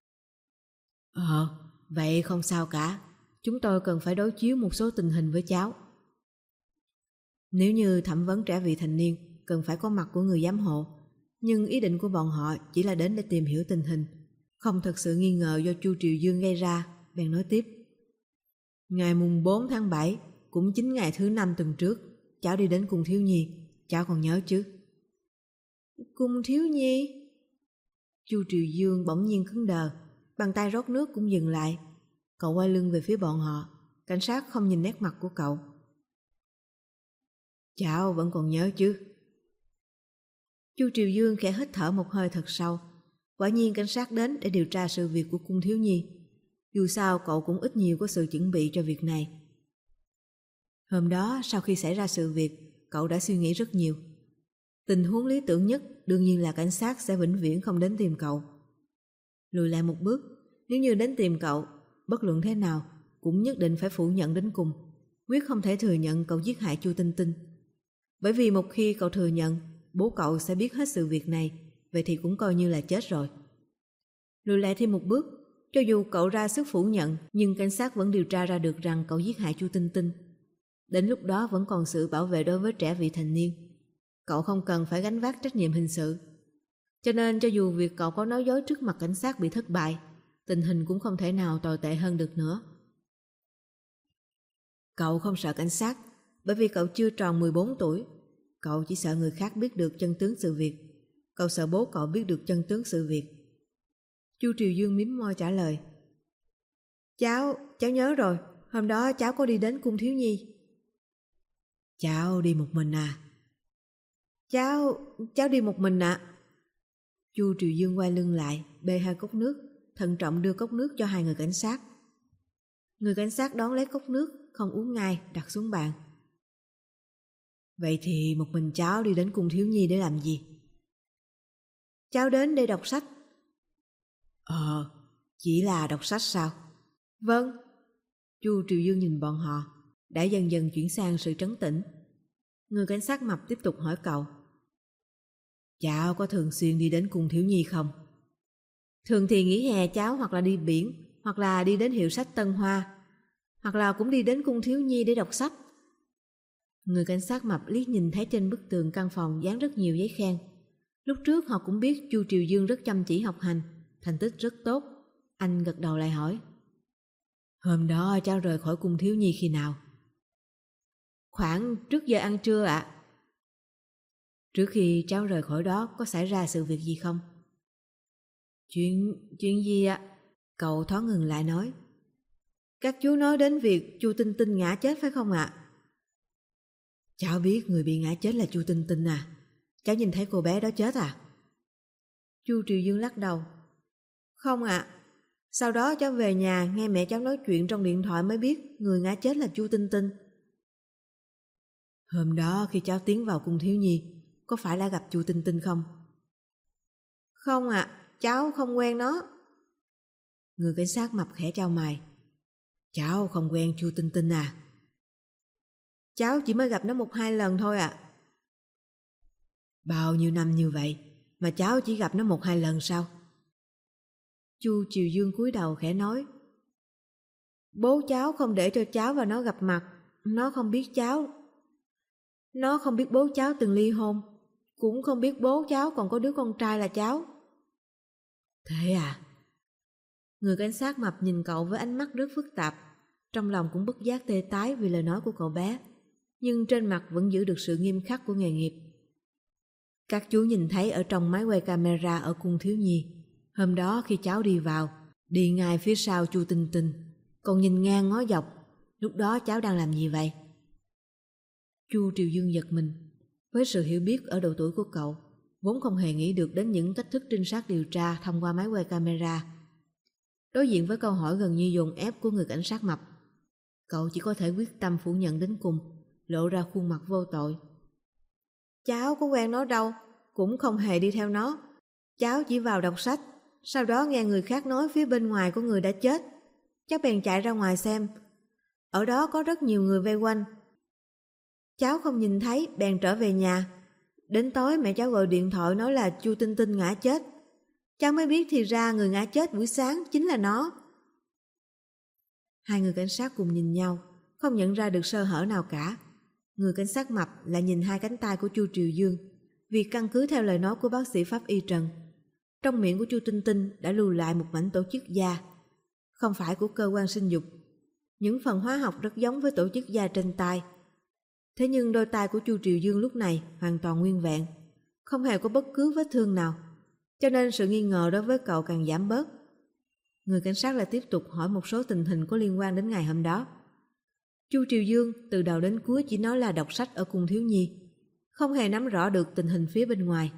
Vậy không sao cả, chúng tôi cần phải đối chiếu một số tình hình với cháu. Nếu như thẩm vấn trẻ vị thành niên, cần phải có mặt của người giám hộ, nhưng ý định của bọn họ chỉ là đến để tìm hiểu tình hình, không thật sự nghi ngờ do Chu Triều Dương gây ra, bèn nói tiếp. Ngày mùng 4 tháng 7, cũng chính ngày thứ 5 tuần trước, cháu đi đến Cung Thiếu Nhi, cháu còn nhớ chứ? Cung Thiếu Nhi? Chu Triều Dương bỗng nhiên cứng đờ, bàn tay rót nước cũng dừng lại. Cậu quay lưng về phía bọn họ, cảnh sát không nhìn nét mặt của cậu. Cháu vẫn còn nhớ chứ? Chu Triều Dương khẽ hít thở một hơi thật sâu. Quả nhiên cảnh sát đến để điều tra sự việc của Cung Thiếu Nhi. Dù sao cậu cũng ít nhiều có sự chuẩn bị cho việc này. Hôm đó sau khi xảy ra sự việc, cậu đã suy nghĩ rất nhiều. Tình huống lý tưởng nhất đương nhiên là cảnh sát sẽ vĩnh viễn không đến tìm cậu. Lùi lại một bước, nếu như đến tìm cậu, bất luận thế nào cũng nhất định phải phủ nhận đến cùng, quyết không thể thừa nhận cậu giết hại Chu Tinh Tinh. Bởi vì một khi cậu thừa nhận, bố cậu sẽ biết hết sự việc này, vậy thì cũng coi như là chết rồi. Lùi lại thêm một bước, cho dù cậu ra sức phủ nhận, nhưng cảnh sát vẫn điều tra ra được rằng cậu giết hại Chu Tinh Tinh. Đến lúc đó vẫn còn sự bảo vệ đối với trẻ vị thành niên. Cậu không cần phải gánh vác trách nhiệm hình sự. Cho nên cho dù việc cậu có nói dối trước mặt cảnh sát bị thất bại, tình hình cũng không thể nào tồi tệ hơn được nữa. Cậu không sợ cảnh sát, bởi vì cậu chưa tròn 14 tuổi. Cậu chỉ sợ người khác biết được chân tướng sự việc. Cậu sợ bố cậu biết được chân tướng sự việc. Chu Triều Dương mím môi trả lời. Cháu nhớ rồi, hôm đó cháu có đi đến cung thiếu nhi. Cháu đi một mình à? Cháu đi một mình ạ. Chu Triều Dương quay lưng lại, bê 2 cốc nước, thận trọng đưa cốc nước cho 2 người cảnh sát. Người cảnh sát đón lấy cốc nước, không uống ngay, đặt xuống bàn. Vậy thì một mình cháu đi đến cung thiếu nhi để làm gì? Cháu đến để đọc sách. Chỉ là đọc sách sao? Vâng. Chu Triều Dương nhìn bọn họ, đã dần dần chuyển sang sự trấn tĩnh. Người cảnh sát mập tiếp tục hỏi cậu. Cháu có thường xuyên đi đến cung thiếu nhi không? Thường thì nghỉ hè cháu hoặc là đi biển, hoặc là đi đến hiệu sách Tân Hoa, hoặc là cũng đi đến cung thiếu nhi để đọc sách. Người cảnh sát mập liếc nhìn thấy trên bức tường căn phòng dán rất nhiều giấy khen. Lúc trước họ cũng biết Chu Triều Dương rất chăm chỉ học hành, thành tích rất tốt. Anh gật đầu lại hỏi. Hôm đó cháu rời khỏi cung thiếu nhi khi nào? Khoảng trước giờ ăn trưa ạ. Trước khi cháu rời khỏi đó có xảy ra sự việc gì không? Chuyện gì ạ? Cậu thoáng ngừng lại nói. Các chú nói đến việc Chu Tinh Tinh ngã chết phải không ạ? Cháu biết người bị ngã chết là Chu Tinh Tinh à? Cháu nhìn thấy cô bé đó chết à? Chu Triều Dương lắc đầu. Không ạ. Sau đó cháu về nhà nghe mẹ cháu nói chuyện trong điện thoại mới biết người ngã chết là Chu Tinh Tinh. Hôm đó khi cháu tiến vào cung thiếu nhi, có phải là gặp Chu Tinh Tinh không? Không ạ, cháu không quen nó. Người cảnh sát mập khẽ chau mày. Cháu không quen Chu Tinh Tinh à? Cháu chỉ mới gặp nó 1-2 lần thôi ạ. Bao nhiêu năm như vậy mà cháu chỉ gặp nó 1-2 lần sao? Chu Triều Dương cúi đầu khẽ nói. Bố cháu không để cho cháu và nó gặp mặt. Nó không biết cháu. Nó không biết bố cháu từng ly hôn, cũng không biết bố cháu còn có đứa con trai là cháu. Thế à? Người cảnh sát mập nhìn cậu với ánh mắt rất phức tạp, trong lòng cũng bất giác tê tái vì lời nói của cậu bé, nhưng trên mặt vẫn giữ được sự nghiêm khắc của nghề nghiệp. Các chú nhìn thấy ở trong máy quay camera ở cung thiếu nhi, hôm đó khi cháu đi vào, đi ngay phía sau Chu Tinh Tinh, còn nhìn ngang ngó dọc, lúc đó cháu đang làm gì vậy? Chu Triều Dương giật mình, với sự hiểu biết ở độ tuổi của cậu, vốn không hề nghĩ được đến những cách thức trinh sát điều tra thông qua máy quay camera. Đối diện với câu hỏi gần như dồn ép của người cảnh sát mập, cậu chỉ có thể quyết tâm phủ nhận đến cùng, lộ ra khuôn mặt vô tội. Cháu có quen nó đâu, cũng không hề đi theo nó. Cháu chỉ vào đọc sách, sau đó nghe người khác nói phía bên ngoài có người đã chết. Cháu bèn chạy ra ngoài xem. Ở đó có rất nhiều người vây quanh. Cháu không nhìn thấy, bèn trở về nhà. Đến tối mẹ cháu gọi điện thoại nói là Chu Tinh Tinh ngã chết. Cháu mới biết thì ra người ngã chết buổi sáng chính là nó. Hai người cảnh sát cùng nhìn nhau, không nhận ra được sơ hở nào cả. Người cảnh sát mập lại nhìn 2 cánh tay của Chu Triều Dương, vì căn cứ theo lời nói của bác sĩ pháp y Trần, trong miệng của Chu Tinh Tinh đã lưu lại một mảnh tổ chức da, không phải của cơ quan sinh dục. Những phần hóa học rất giống với tổ chức da trên tay. Thế nhưng đôi tay của Chu Triều Dương lúc này hoàn toàn nguyên vẹn, không hề có bất cứ vết thương nào, cho nên sự nghi ngờ đối với cậu càng giảm bớt. Người cảnh sát lại tiếp tục hỏi một số tình hình có liên quan đến ngày hôm đó. Chu Triều Dương từ đầu đến cuối chỉ nói là đọc sách ở cung thiếu nhi, không hề nắm rõ được tình hình phía bên ngoài.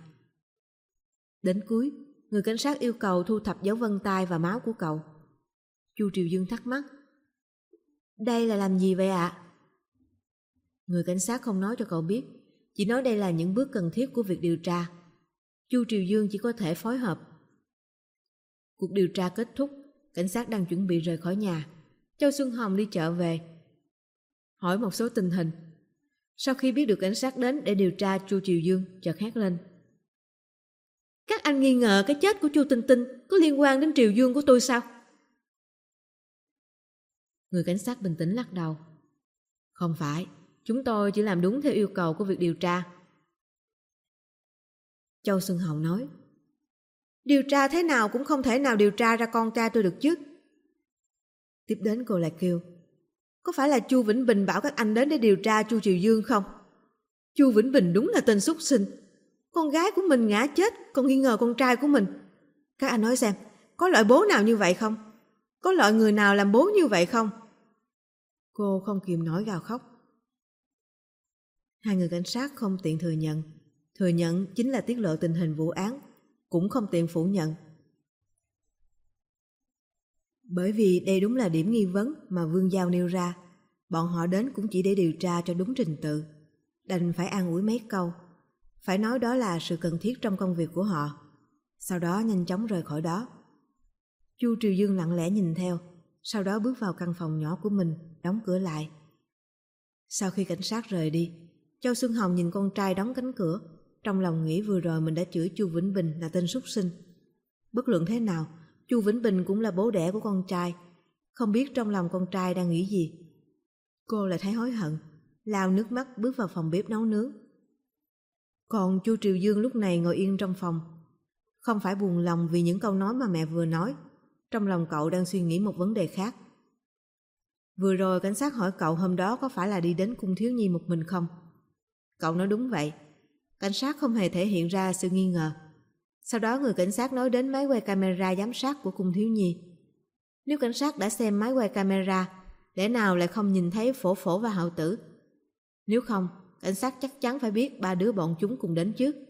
Đến cuối, người cảnh sát yêu cầu thu thập dấu vân tay và máu của cậu. Chu Triều Dương thắc mắc. Đây là làm gì vậy ạ? Người cảnh sát không nói cho cậu biết, chỉ nói đây là những bước cần thiết của việc điều tra. Chu Triều Dương chỉ có thể phối hợp. Cuộc điều tra kết thúc, cảnh sát đang chuẩn bị rời khỏi nhà. Châu Xuân Hồng đi chợ về, hỏi một số tình hình. Sau khi biết được cảnh sát đến để điều tra, Chu Triều Dương chợt hét lên. Các anh nghi ngờ cái chết của Chu Tinh Tinh có liên quan đến Triều Dương của tôi sao? Người cảnh sát bình tĩnh lắc đầu. Không phải, chúng tôi chỉ làm đúng theo yêu cầu của việc điều tra. Châu Xuân Hồng nói. Điều tra thế nào cũng không thể nào điều tra ra con trai tôi được chứ. Tiếp đến cô lại kêu. Có phải là Chu Vĩnh Bình bảo các anh đến để điều tra Chu Triều Dương không? Chu Vĩnh Bình đúng là tên súc sinh. Con gái của mình ngã chết còn nghi ngờ con trai của mình. Các anh nói xem, có loại bố nào như vậy không? Có loại người nào làm bố như vậy không? Cô không kìm nổi gào khóc. Hai người cảnh sát không tiện thừa nhận chính là tiết lộ tình hình vụ án, cũng không tiện phủ nhận. Bởi vì đây đúng là điểm nghi vấn mà Vương Giao nêu ra, bọn họ đến cũng chỉ để điều tra cho đúng trình tự, đành phải an ủi mấy câu, phải nói đó là sự cần thiết trong công việc của họ, sau đó nhanh chóng rời khỏi đó. Chu Triều Dương lặng lẽ nhìn theo, sau đó bước vào căn phòng nhỏ của mình, đóng cửa lại. Sau khi cảnh sát rời đi, Châu Xuân Hồng nhìn con trai đóng cánh cửa, trong lòng nghĩ vừa rồi mình đã chửi Chu Vĩnh Bình là tên súc sinh. Bất luận thế nào, Chu Vĩnh Bình cũng là bố đẻ của con trai, không biết trong lòng con trai đang nghĩ gì. Cô lại thấy hối hận, lau nước mắt bước vào phòng bếp nấu nướng. Còn Chu Triều Dương lúc này ngồi yên trong phòng, không phải buồn lòng vì những câu nói mà mẹ vừa nói, trong lòng cậu đang suy nghĩ một vấn đề khác. Vừa rồi cảnh sát hỏi cậu hôm đó có phải là đi đến cung thiếu nhi một mình không? Cậu nói đúng vậy. Cảnh sát không hề thể hiện ra sự nghi ngờ. Sau đó người cảnh sát nói đến máy quay camera giám sát của cung thiếu nhi. Nếu cảnh sát đã xem máy quay camera, lẽ nào lại không nhìn thấy Phổ Phổ và Hạo Tử? Nếu không, cảnh sát chắc chắn phải biết ba đứa bọn chúng cùng đến trước.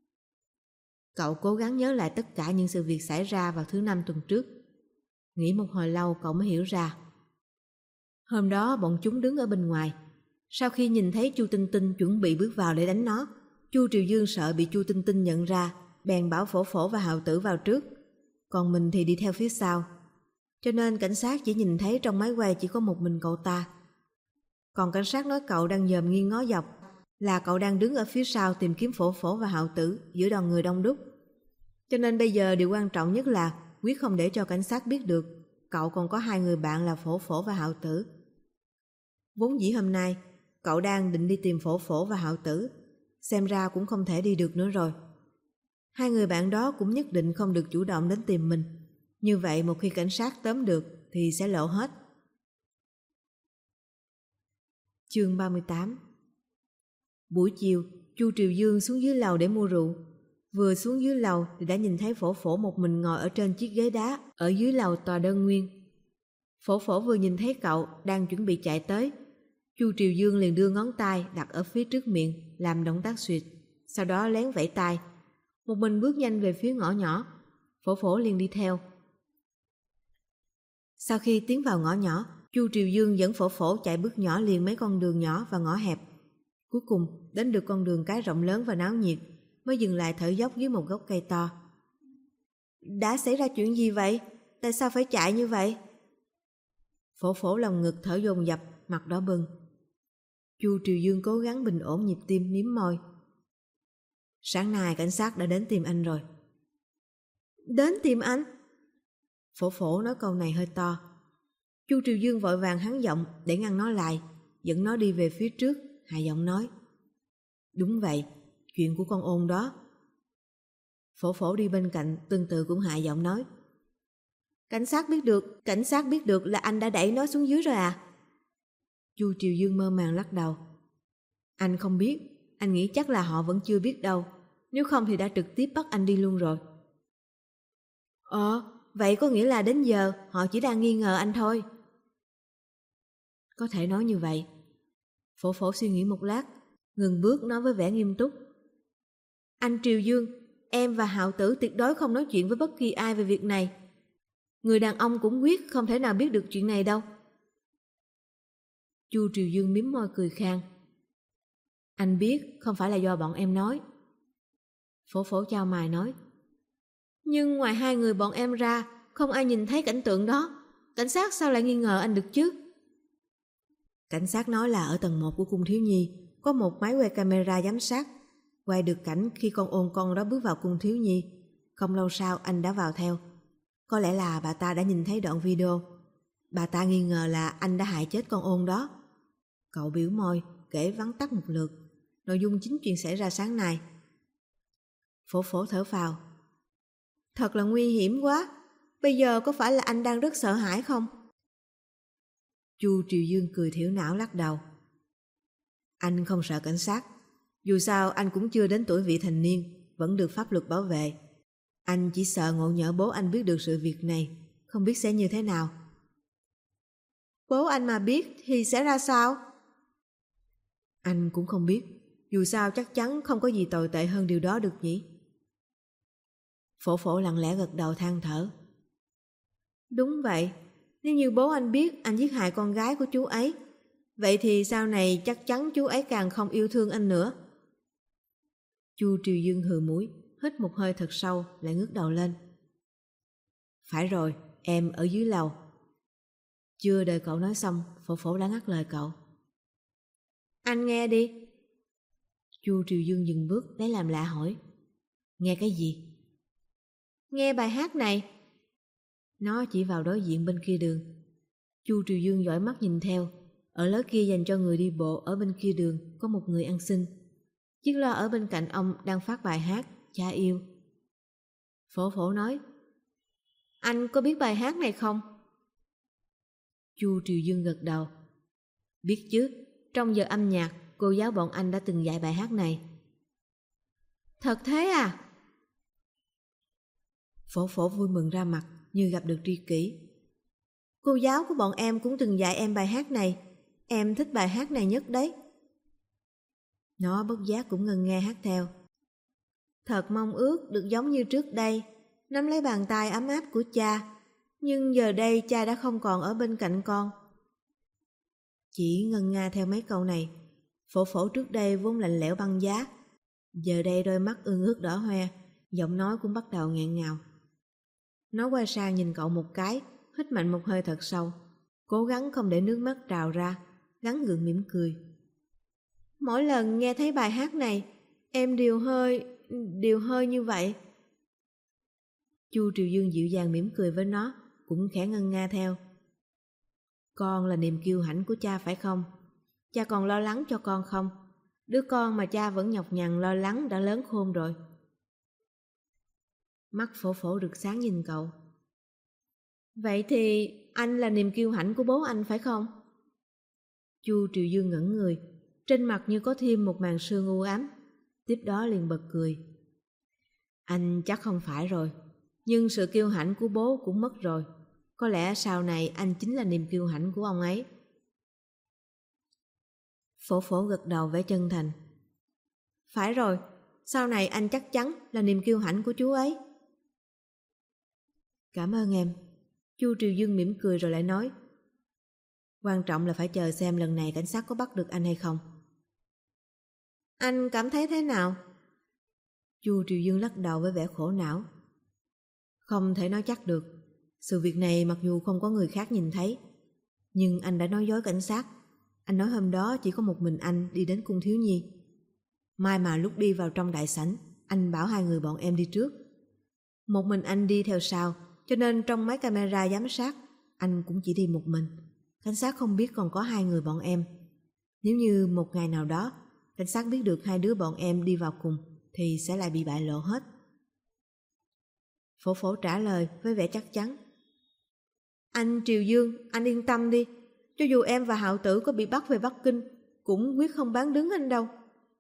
Cậu cố gắng nhớ lại tất cả những sự việc xảy ra vào thứ Năm tuần trước. Nghĩ một hồi lâu cậu mới hiểu ra. Hôm đó bọn chúng đứng ở bên ngoài. Sau khi nhìn thấy Chu Tinh Tinh chuẩn bị bước vào để đánh nó, Chu Triều Dương sợ bị Chu Tinh Tinh nhận ra, bèn bảo Phổ Phổ và Hạo Tử vào trước, còn mình thì đi theo phía sau. Cho nên cảnh sát chỉ nhìn thấy trong máy quay chỉ có một mình cậu ta. Còn cảnh sát nói cậu đang dòm nghiêng ngó dọc, là cậu đang đứng ở phía sau tìm kiếm Phổ Phổ và Hạo Tử giữa đoàn người đông đúc. Cho nên bây giờ điều quan trọng nhất là quyết không để cho cảnh sát biết được cậu còn có hai người bạn là Phổ Phổ và Hạo Tử. Vốn dĩ hôm nay cậu đang định đi tìm Phổ Phổ và Hạo Tử, xem ra cũng không thể đi được nữa rồi. Hai người bạn đó cũng nhất định không được chủ động đến tìm mình, như vậy một khi cảnh sát tóm được thì sẽ lộ hết. Chương 38. Buổi chiều, Chu Triều Dương xuống dưới lầu để mua rượu. Vừa xuống dưới lầu thì đã nhìn thấy Phổ Phổ một mình ngồi ở trên chiếc ghế đá ở dưới lầu tòa đơn nguyên. Phổ Phổ vừa nhìn thấy cậu đang chuẩn bị chạy tới, Chu Triều Dương liền đưa ngón tay đặt ở phía trước miệng làm động tác xuyệt, sau đó lén vẫy tay, một mình bước nhanh về phía ngõ nhỏ. Phổ Phổ liền đi theo. Sau khi tiến vào ngõ nhỏ, Chu Triều Dương dẫn Phổ Phổ chạy bước nhỏ liền mấy con đường nhỏ và ngõ hẹp. Cuối cùng đến được con đường cái rộng lớn và náo nhiệt, mới dừng lại thở dốc dưới một gốc cây to. Đã xảy ra chuyện gì vậy? Tại sao phải chạy như vậy? Phổ Phổ lòng ngực thở dồn dập, mặt đỏ bừng. Chu Triều Dương cố gắng bình ổn nhịp tim, mím môi. Sáng nay cảnh sát đã đến tìm anh rồi. Đến tìm anh? Phổ Phổ nói câu này hơi to. Chu Triều Dương vội vàng hắn giọng để ngăn nó lại, dẫn nó đi về phía trước, hạ giọng nói. Đúng vậy, chuyện của con Ôn đó. Phổ Phổ đi bên cạnh tương tự cũng hạ giọng nói. Cảnh sát biết được là anh đã đẩy nó xuống dưới rồi à? Chu Triều Dương mơ màng lắc đầu. Anh không biết, anh nghĩ chắc là họ vẫn chưa biết đâu, nếu không thì đã trực tiếp bắt anh đi luôn rồi. Vậy có nghĩa là đến giờ họ chỉ đang nghi ngờ anh thôi. Có thể nói như vậy. Phổ Phổ suy nghĩ một lát, ngừng bước nói với vẻ nghiêm túc. Anh Triều Dương, em và Hạo Tử tuyệt đối không nói chuyện với bất kỳ ai về việc này. Người đàn ông cũng quyết không thể nào biết được chuyện này đâu. Chu Triều Dương mím môi cười khang. Anh biết không phải là do bọn em nói. Phổ Phổ chau mày nói. Nhưng ngoài hai người bọn em ra, không ai nhìn thấy cảnh tượng đó. Cảnh sát sao lại nghi ngờ anh được chứ? Cảnh sát nói là ở tầng 1 của cung thiếu nhi có một máy quay camera giám sát, quay được cảnh khi con Ôn con đó bước vào cung thiếu nhi. Không lâu sau anh đã vào theo. Có lẽ là bà ta đã nhìn thấy đoạn video. Bà ta nghi ngờ là anh đã hại chết con Ôn đó. Cậu biểu môi, kể vắn tắt một lượt nội dung chính chuyện xảy ra sáng nay. Phổ Phổ thở phào. Thật là nguy hiểm quá. Bây giờ có phải là anh đang rất sợ hãi không? Chu Triều Dương cười thiểu não lắc đầu. Anh không sợ cảnh sát. Dù sao anh cũng chưa đến tuổi vị thành niên, vẫn được pháp luật bảo vệ. Anh chỉ sợ ngộ nhỡ bố anh biết được sự việc này, không biết sẽ như thế nào. Bố anh mà biết thì sẽ ra sao? Anh cũng không biết, dù sao chắc chắn không có gì tồi tệ hơn điều đó được nhỉ? Phổ Phổ lặng lẽ gật đầu than thở. Đúng vậy, nếu như bố anh biết anh giết hại con gái của chú ấy, vậy thì sau này chắc chắn chú ấy càng không yêu thương anh nữa. Chu Triều Dương hừ mũi, hít một hơi thật sâu, lại ngước đầu lên. Phải rồi, em ở dưới lầu. Chưa đợi cậu nói xong, Phổ Phổ đã ngắt lời cậu. Anh nghe đi. Chu Triều Dương dừng bước, lấy làm lạ hỏi. Nghe cái gì? Nghe bài hát này. Nó chỉ vào đối diện bên kia đường. Chu Triều Dương dõi mắt nhìn theo. Ở lối kia dành cho người đi bộ ở bên kia đường có một người ăn xin. Chiếc loa ở bên cạnh ông đang phát bài hát Cha Yêu. Phổ Phổ nói. Anh có biết bài hát này không? Chu Triều Dương gật đầu. Biết chứ, trong giờ âm nhạc cô giáo bọn anh đã từng dạy bài hát này. Thật thế à? Phổ Phổ vui mừng ra mặt như gặp được tri kỷ. Cô giáo của bọn em cũng từng dạy em bài hát này. Em thích bài hát này nhất đấy. Nó bất giác cũng ngân nga hát theo. Thật mong ước được giống như trước đây, nắm lấy bàn tay ấm áp của cha. Nhưng giờ đây cha đã không còn ở bên cạnh con. Chỉ ngân nga theo mấy câu này. Phổ Phổ trước đây vốn lạnh lẽo băng giá, giờ đây đôi mắt ương ướt đỏ hoe, giọng nói cũng bắt đầu nghẹn ngào. Nó quay sang nhìn cậu một cái, hít mạnh một hơi thật sâu, cố gắng không để nước mắt trào ra, gắng gượng mỉm cười. Mỗi lần nghe thấy bài hát này, em đều hơi như vậy. Chu Triều Dương dịu dàng mỉm cười với nó, cũng khẽ ngân nga theo. Con là niềm kiêu hãnh của cha phải không? Cha còn lo lắng cho con không? Đứa con mà cha vẫn nhọc nhằn lo lắng đã lớn khôn rồi. Mắt Phổ Phổ rực sáng nhìn cậu. Vậy thì anh là niềm kiêu hãnh của bố anh phải không? Chu Triều Dương ngẩn người, trên mặt như có thêm một màn sương u ám, tiếp đó liền bật cười. Anh chắc không phải rồi, nhưng sự kiêu hãnh của bố cũng mất rồi. Có lẽ sau này anh chính là niềm kiêu hãnh của ông ấy. Phổ Phổ gật đầu vẻ chân thành. Phải rồi, sau này anh chắc chắn là niềm kiêu hãnh của chú ấy. Cảm ơn em. Chu Triều Dương mỉm cười rồi lại nói. Quan trọng là phải chờ xem lần này cảnh sát có bắt được anh hay không. Anh cảm thấy thế nào? Chu Triều Dương lắc đầu với vẻ khổ não. Không thể nói chắc được. Sự việc này mặc dù không có người khác nhìn thấy, nhưng anh đã nói dối cảnh sát. Anh nói hôm đó chỉ có một mình anh đi đến cung thiếu nhi. Mai mà lúc đi vào trong đại sảnh, anh bảo hai người bọn em đi trước. Một mình anh đi theo sau, cho nên trong máy camera giám sát, anh cũng chỉ đi một mình. Cảnh sát không biết còn có hai người bọn em. Nếu như một ngày nào đó, cảnh sát biết được hai đứa bọn em đi vào cùng, thì sẽ lại bị bại lộ hết. Phổ Phổ trả lời với vẻ chắc chắn. Anh Triều Dương, anh yên tâm đi. Cho dù em và Hạo Tử có bị bắt về Bắc Kinh, cũng quyết không bán đứng anh đâu.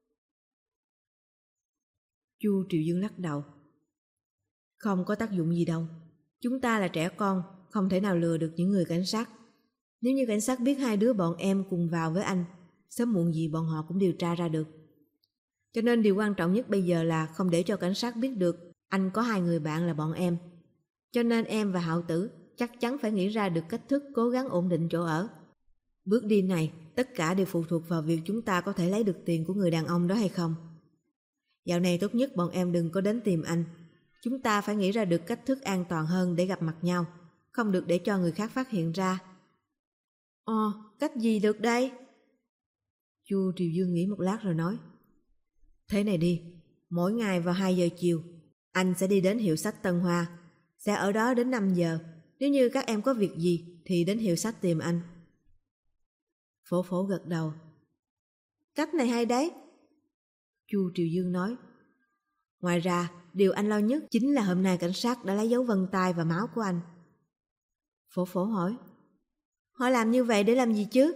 Chu Triều Dương lắc đầu. Không có tác dụng gì đâu. Chúng ta là trẻ con, không thể nào lừa được những người cảnh sát. Nếu như cảnh sát biết hai đứa bọn em cùng vào với anh, sớm muộn gì bọn họ cũng điều tra ra được. Cho nên điều quan trọng nhất bây giờ là không để cho cảnh sát biết được anh có hai người bạn là bọn em. Cho nên em và Hạo Tử chắc chắn phải nghĩ ra được cách thức cố gắng ổn định chỗ ở. Bước đi này tất cả đều phụ thuộc vào việc chúng ta có thể lấy được tiền của người đàn ông đó hay không. Dạo này tốt nhất bọn em đừng có đến tìm anh. Chúng ta phải nghĩ ra được cách thức an toàn hơn để gặp mặt nhau, không được để cho người khác phát hiện ra. Cách gì được đây? Chu Triều Dương nghĩ một lát rồi nói. Thế này đi, mỗi ngày vào 2 giờ chiều, anh sẽ đi đến hiệu sách Tân Hoa, sẽ ở đó đến 5 giờ. Nếu như các em có việc gì thì đến hiệu sách tìm anh. Phổ Phổ gật đầu. Cách này hay đấy. Chu Triều Dương nói. Ngoài ra, điều anh lo nhất chính là hôm nay cảnh sát đã lấy dấu vân tay và máu của anh. Phổ Phổ hỏi. Họ làm như vậy để làm gì chứ?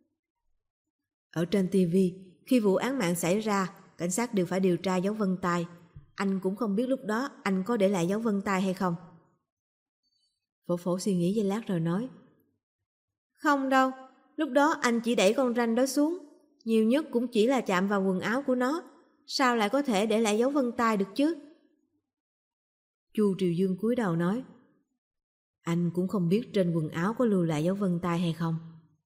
Ở trên TV, khi vụ án mạng xảy ra, cảnh sát đều phải điều tra dấu vân tay. Anh cũng không biết lúc đó anh có để lại dấu vân tay hay không. Phổ Phổ suy nghĩ giây lát rồi nói. Không đâu, lúc đó anh chỉ đẩy con ranh đó xuống, nhiều nhất cũng chỉ là chạm vào quần áo của nó, sao lại có thể để lại dấu vân tay được chứ? Chu Triều Dương cúi đầu nói, anh cũng không biết trên quần áo có lưu lại dấu vân tay hay không.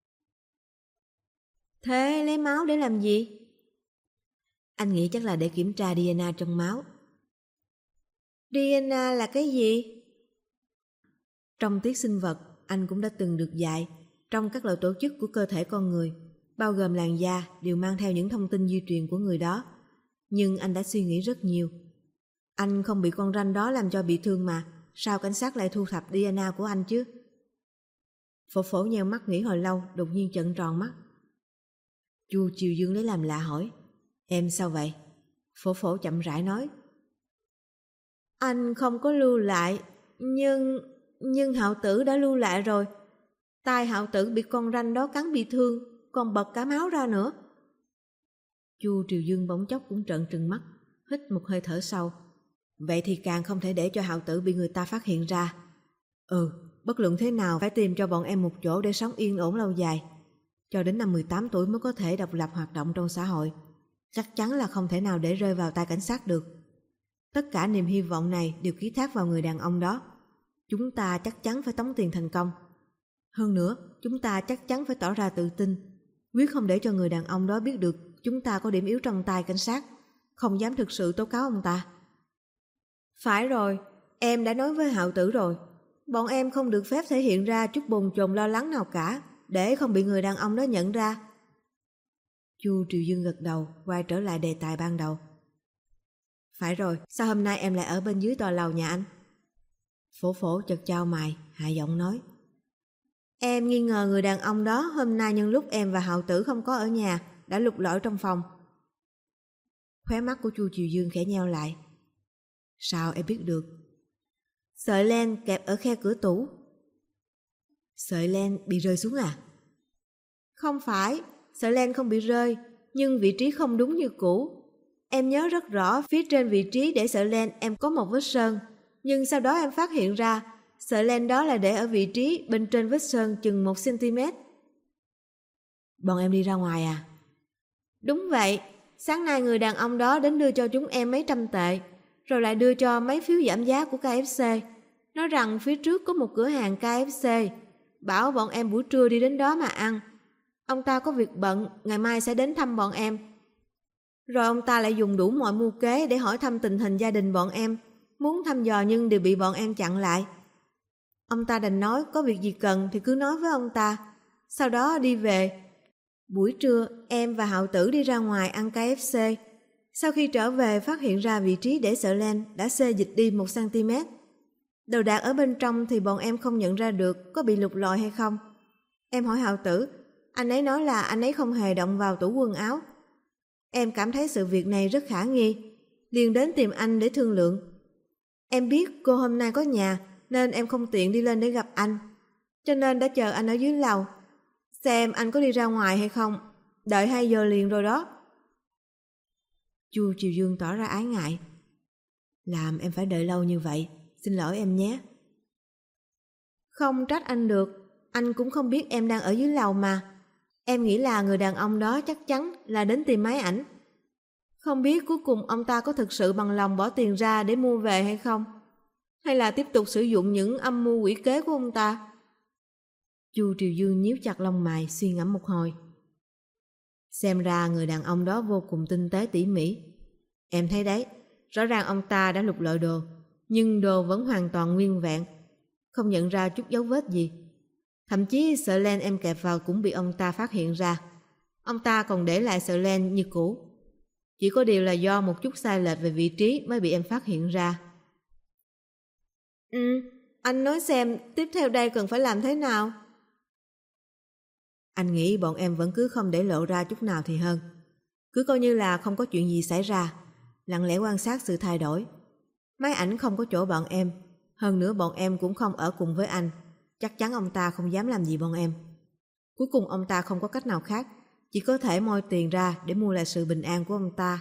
Thế lấy máu để làm gì? Anh nghĩ chắc là để kiểm tra DNA trong máu. DNA là cái gì? Trong tiết sinh vật, anh cũng đã từng được dạy, trong các loại tổ chức của cơ thể con người, bao gồm làn da, đều mang theo những thông tin di truyền của người đó. Nhưng anh đã suy nghĩ rất nhiều. Anh không bị con ranh đó làm cho bị thương mà, sao cảnh sát lại thu thập DNA của anh chứ? Phổ Phổ nheo mắt nghĩ hồi lâu, đột nhiên trợn tròn mắt. Chu Triều Dương lấy làm lạ hỏi, em sao vậy? Phổ Phổ chậm rãi nói, anh không có lưu lại, nhưng Hạo Tử đã lưu lại rồi. Tai Hạo Tử bị con ranh đó cắn bị thương, còn bật cả máu ra nữa. Chu Triều Dương bỗng chốc cũng trợn trừng mắt, hít một hơi thở sâu. Vậy thì càng không thể để cho Hạo Tử bị người ta phát hiện ra. Bất luận thế nào phải tìm cho bọn em một chỗ để sống yên ổn lâu dài. Cho đến năm 18 tuổi mới có thể độc lập hoạt động trong xã hội. Chắc chắn là không thể nào để rơi vào tay cảnh sát được. Tất cả niềm hy vọng này đều ký thác vào người đàn ông đó. Chúng ta chắc chắn phải tống tiền thành công. Hơn nữa, chúng ta chắc chắn phải tỏ ra tự tin, quyết không để cho người đàn ông đó biết được chúng ta có điểm yếu trong tay cảnh sát, không dám thực sự tố cáo ông ta. Phải rồi, em đã nói với Hạo Tử rồi. Bọn em không được phép thể hiện ra chút bồn chồn lo lắng nào cả, để không bị người đàn ông đó nhận ra. Chu Triều Dương gật đầu, quay trở lại đề tài ban đầu. Phải rồi, sao hôm nay em lại ở bên dưới tòa lầu nhà anh? Phổ Phổ chợt chau mày, hạ giọng nói. Em nghi ngờ người đàn ông đó hôm nay nhân lúc em và Hạo Tử không có ở nhà, đã lục lọi trong phòng. Khóe mắt của Chu Triều Dương khẽ nheo lại. Sao em biết được? Sợi len kẹp ở khe cửa tủ. Sợi len bị rơi xuống à? Không phải, sợi len không bị rơi, nhưng vị trí không đúng như cũ. Em nhớ rất rõ phía trên vị trí để sợi len em có một vết sơn, nhưng sau đó em phát hiện ra sợi len đó là để ở vị trí bên trên vết sơn chừng 1 cm. Bọn em đi ra ngoài à? Đúng vậy, sáng nay người đàn ông đó đến đưa cho chúng em mấy trăm tệ, rồi lại đưa cho mấy phiếu giảm giá của KFC, nói rằng phía trước có một cửa hàng KFC, bảo bọn em buổi trưa đi đến đó mà ăn. Ông ta có việc bận, ngày mai sẽ đến thăm bọn em. Rồi ông ta lại dùng đủ mọi mưu kế để hỏi thăm tình hình gia đình bọn em, muốn thăm dò nhưng đều bị bọn em chặn lại. Ông ta đành nói có việc gì cần thì cứ nói với ông ta, sau đó đi về. Buổi trưa em và Hạo Tử đi ra ngoài ăn KFC. Sau khi trở về phát hiện ra vị trí để sợi len đã xê dịch đi 1 cm. Đồ đạc ở bên trong thì bọn em không nhận ra được có bị lục lọi hay không. Em hỏi Hạo Tử, anh ấy nói là anh ấy không hề động vào tủ quần áo. Em cảm thấy sự việc này rất khả nghi, liền đến tìm anh để thương lượng. Em biết cô hôm nay có nhà nên em không tiện đi lên để gặp anh, cho nên đã chờ anh ở dưới lầu, xem anh có đi ra ngoài hay không. Đợi 2 giờ liền rồi đó. Chu Triều Dương tỏ ra ái ngại. Làm em phải đợi lâu như vậy, xin lỗi em nhé. Không trách anh được, anh cũng không biết em đang ở dưới lầu mà. Em nghĩ là người đàn ông đó chắc chắn là đến tìm máy ảnh. Không biết cuối cùng ông ta có thực sự bằng lòng bỏ tiền ra để mua về hay không? Hay là tiếp tục sử dụng những âm mưu quỷ kế của ông ta? Chu Triều Dương nhíu chặt lông mày suy ngẫm một hồi. Xem ra người đàn ông đó vô cùng tinh tế tỉ mỉ. Em thấy đấy, rõ ràng ông ta đã lục lọi đồ, nhưng đồ vẫn hoàn toàn nguyên vẹn, không nhận ra chút dấu vết gì. Thậm chí sợi len em kẹp vào cũng bị ông ta phát hiện ra. Ông ta còn để lại sợi len như cũ. Chỉ có điều là do một chút sai lệch về vị trí mới bị em phát hiện ra. Anh nói xem tiếp theo đây cần phải làm thế nào? Anh nghĩ bọn em vẫn cứ không để lộ ra chút nào thì hơn. Cứ coi như là không có chuyện gì xảy ra, lặng lẽ quan sát sự thay đổi. Máy ảnh không có chỗ bọn em, hơn nữa bọn em cũng không ở cùng với anh. Chắc chắn ông ta không dám làm gì bọn em. Cuối cùng ông ta không có cách nào khác, chỉ có thể moi tiền ra để mua lại sự bình an của ông ta.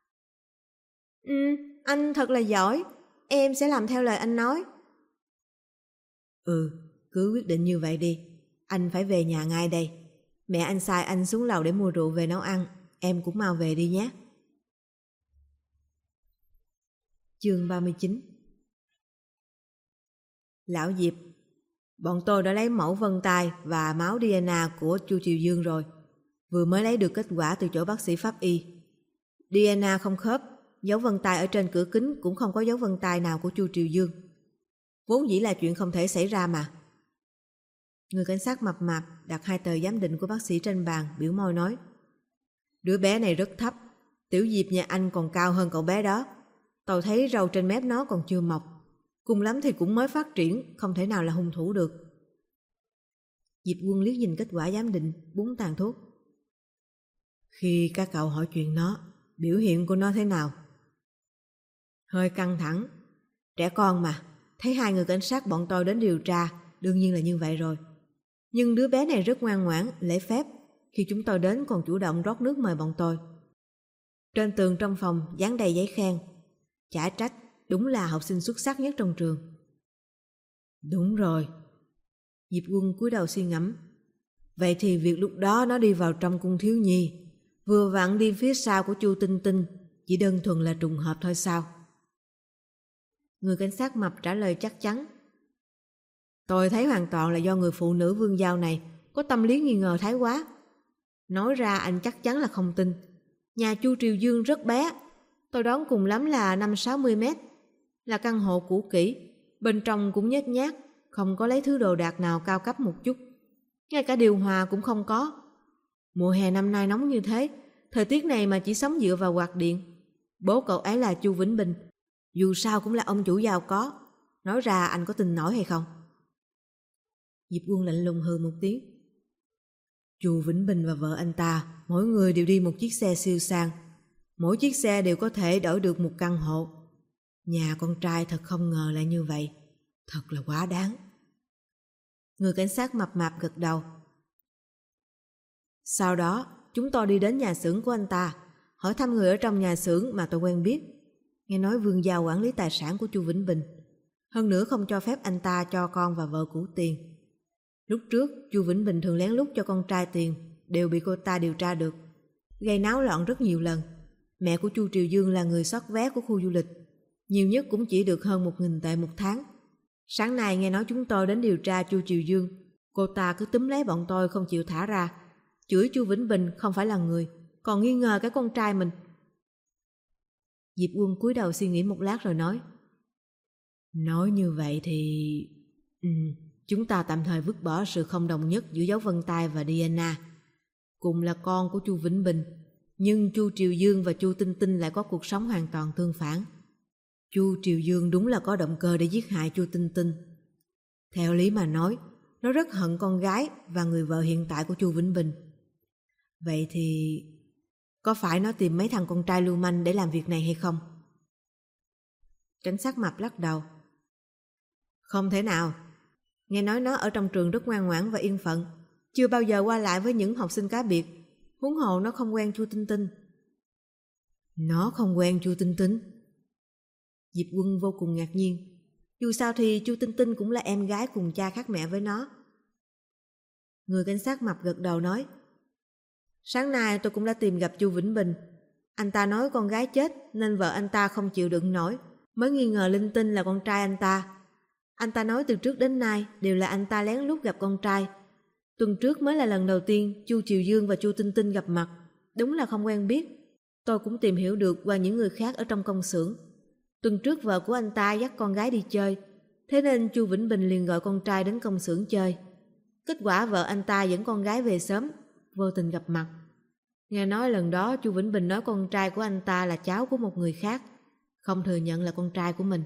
Anh thật là giỏi, em sẽ làm theo lời anh nói. Cứ quyết định như vậy đi. Anh phải về nhà ngay đây. Mẹ anh sai anh xuống lầu để mua rượu về nấu ăn. Em cũng mau về đi nhé. Chương 39. Lão Diệp, bọn tôi đã lấy mẫu vân tay và máu DNA của Chu Triều Dương rồi. Vừa mới lấy được kết quả từ chỗ bác sĩ pháp y. DNA không khớp, dấu vân tay ở trên cửa kính cũng không có dấu vân tay nào của Chu Triều Dương. Vốn dĩ là chuyện không thể xảy ra mà. Người cảnh sát mập mạp đặt 2 tờ giám định của bác sĩ trên bàn, biểu môi nói: Đứa bé này rất thấp, Tiểu Diệp nhà anh còn cao hơn cậu bé đó. Tôi thấy râu trên mép nó còn chưa mọc. Cùng lắm thì cũng mới phát triển, không thể nào là hung thủ được. Diệp Quân liếc nhìn kết quả giám định, búng tàn thuốc. Khi các cậu hỏi chuyện nó, biểu hiện của nó thế nào? Hơi căng thẳng. Trẻ con mà, thấy 2 người cảnh sát bọn tôi đến điều tra, đương nhiên là như vậy rồi. Nhưng đứa bé này rất ngoan ngoãn, lễ phép. Khi chúng tôi đến còn chủ động rót nước mời bọn tôi. Trên tường trong phòng dán đầy giấy khen. Chả trách, đúng là học sinh xuất sắc nhất trong trường. Đúng rồi. Diệp Quân cúi đầu suy ngẫm. Vậy thì việc lúc đó nó đi vào trong cung thiếu nhi, vừa vặn đi phía sau của Chu Tinh Tinh, chỉ đơn thuần là trùng hợp thôi sao? Người cảnh sát mập trả lời chắc chắn. Tôi thấy hoàn toàn là do người phụ nữ Vương Giao này có tâm lý nghi ngờ thái quá. Nói ra anh chắc chắn là không tin. Nhà Chu Triều Dương rất bé, tôi đoán cùng lắm là 50-60 mét. Là căn hộ cũ kỹ, bên trong cũng nhếch nhác, không có lấy thứ đồ đạc nào cao cấp một chút. Ngay cả điều hòa cũng không có. Mùa hè năm nay nóng như thế, thời tiết này mà chỉ sống dựa vào quạt điện. Bố cậu ấy là Chu Vĩnh Bình, dù sao cũng là ông chủ giàu có. Nói ra anh có tin nổi hay không? Diệp Quân lạnh lùng hừ một tiếng. Chu Vĩnh Bình và vợ anh ta, mỗi người đều đi một chiếc xe siêu sang. Mỗi chiếc xe đều có thể đổi được một căn hộ. Nhà con trai thật không ngờ lại như vậy. Thật là quá đáng. Người cảnh sát mập mạp gật đầu. Sau đó, chúng tôi đi đến nhà xưởng của anh ta, hỏi thăm người ở trong nhà xưởng mà tôi quen biết. Nghe nói Vương Giao quản lý tài sản của Chu Vĩnh Bình. Hơn nữa không cho phép anh ta cho con và vợ cũ tiền. Lúc trước, Chu Vĩnh Bình thường lén lút cho con trai tiền, đều bị cô ta điều tra được, gây náo loạn rất nhiều lần. Mẹ của Chu Triều Dương là người soát vé của khu du lịch, nhiều nhất cũng chỉ được hơn 1.000 tệ một tháng. Sáng nay nghe nói chúng tôi đến điều tra Chu Triều Dương, cô ta cứ túm lấy bọn tôi không chịu thả ra, chửi Chu Vĩnh Bình không phải là người, còn nghi ngờ cái con trai mình. Diệp Quân cúi đầu suy nghĩ một lát rồi nói: Nói như vậy thì... chúng ta tạm thời vứt bỏ sự không đồng nhất giữa dấu vân tay và DNA. Cùng là con của Chu Vĩnh Bình, nhưng Chu Triều Dương và Chu Tinh Tinh lại có cuộc sống hoàn toàn tương phản. Chu Triều Dương đúng là có động cơ để giết hại Chu Tinh Tinh. Theo lý mà nói, nó rất hận con gái và người vợ hiện tại của Chu Vĩnh Bình. Vậy thì có phải nó tìm mấy thằng con trai lưu manh để làm việc này hay không? Cảnh sát mập lắc đầu. Không thể nào. Nghe nói nó ở trong trường rất ngoan ngoãn và yên phận, chưa bao giờ qua lại với những học sinh cá biệt. Huống hồ nó không quen Chu Tinh Tinh. Nó không quen Chu Tinh Tinh? Diệp Quân vô cùng ngạc nhiên. Dù sao thì Chu Tinh Tinh cũng là em gái cùng cha khác mẹ với nó. Người cảnh sát mập gật đầu nói: Sáng nay tôi cũng đã tìm gặp Chu Vĩnh Bình. Anh ta nói con gái chết nên vợ anh ta không chịu đựng nổi, mới nghi ngờ linh tinh là con trai anh ta. Anh ta nói từ trước đến nay đều là anh ta lén lút gặp con trai. Tuần trước mới là lần đầu tiên Chu Triều Dương và Chu Tinh Tinh gặp mặt. Đúng là không quen biết. Tôi cũng tìm hiểu được qua những người khác ở trong công xưởng. Tuần trước vợ của anh ta dắt con gái đi chơi, thế nên Chu Vĩnh Bình liền gọi con trai đến công xưởng chơi. Kết quả vợ anh ta dẫn con gái về sớm, vô tình gặp mặt. Nghe nói lần đó Chu Vĩnh Bình nói con trai của anh ta là cháu của một người khác, không thừa nhận là con trai của mình.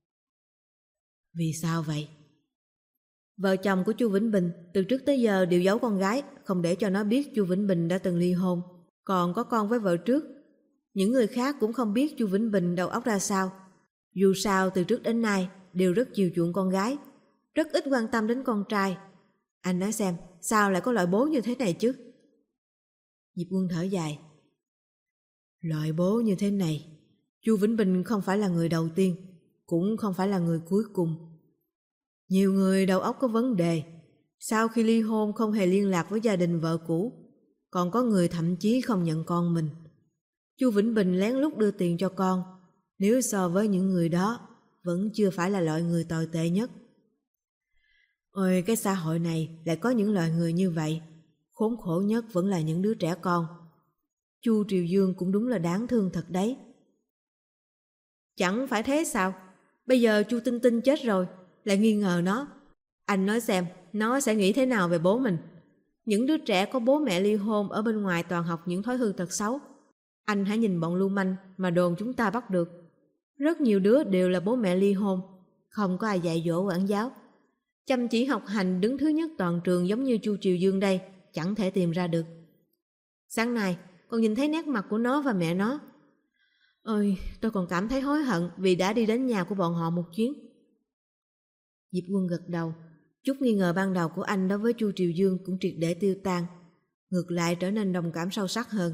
Vì sao vậy? Vợ chồng của Chu Vĩnh Bình từ trước tới giờ đều giấu con gái, không để cho nó biết Chu Vĩnh Bình đã từng ly hôn, còn có con với vợ trước. Những người khác cũng không biết Chu Vĩnh Bình đầu óc ra sao. Dù sao từ trước đến nay đều rất chiều chuộng con gái, rất ít quan tâm đến con trai. Anh nói xem, sao lại có loại bố như thế này chứ? Diệp Quân thở dài. Loại bố như thế này, Chu Vĩnh Bình không phải là người đầu tiên, cũng không phải là người cuối cùng. Nhiều người đầu óc có vấn đề, Sau khi ly hôn không hề liên lạc với gia đình vợ cũ, còn có người thậm chí không nhận con mình. Chu Vĩnh Bình lén lút đưa tiền cho con, nếu so với những người đó, vẫn chưa phải là loại người tồi tệ nhất. Ôi, cái xã hội này lại có những loại người như vậy, khốn khổ nhất vẫn là những đứa trẻ con. Chu Triều Dương cũng đúng là đáng thương thật đấy. Chẳng phải thế sao? Bây giờ Chu Tinh Tinh chết rồi, lại nghi ngờ nó. Anh nói xem, nó sẽ nghĩ thế nào về bố mình? Những đứa trẻ có bố mẹ ly hôn ở bên ngoài toàn học những thói hư tật xấu. Anh hãy nhìn bọn lưu manh mà đồn chúng ta bắt được. Rất nhiều đứa đều là bố mẹ ly hôn, không có ai dạy dỗ quản giáo. Chăm chỉ học hành đứng thứ nhất toàn trường giống như Chu Triều Dương đây, chẳng thể tìm ra được. Sáng nay, con nhìn thấy nét mặt của nó và mẹ nó. Ôi, tôi còn cảm thấy hối hận vì đã đi đến nhà của bọn họ một chuyến. Diệp Quân gật đầu, chút nghi ngờ ban đầu của anh đối với Chu Triều Dương cũng triệt để tiêu tan, ngược lại trở nên đồng cảm sâu sắc hơn.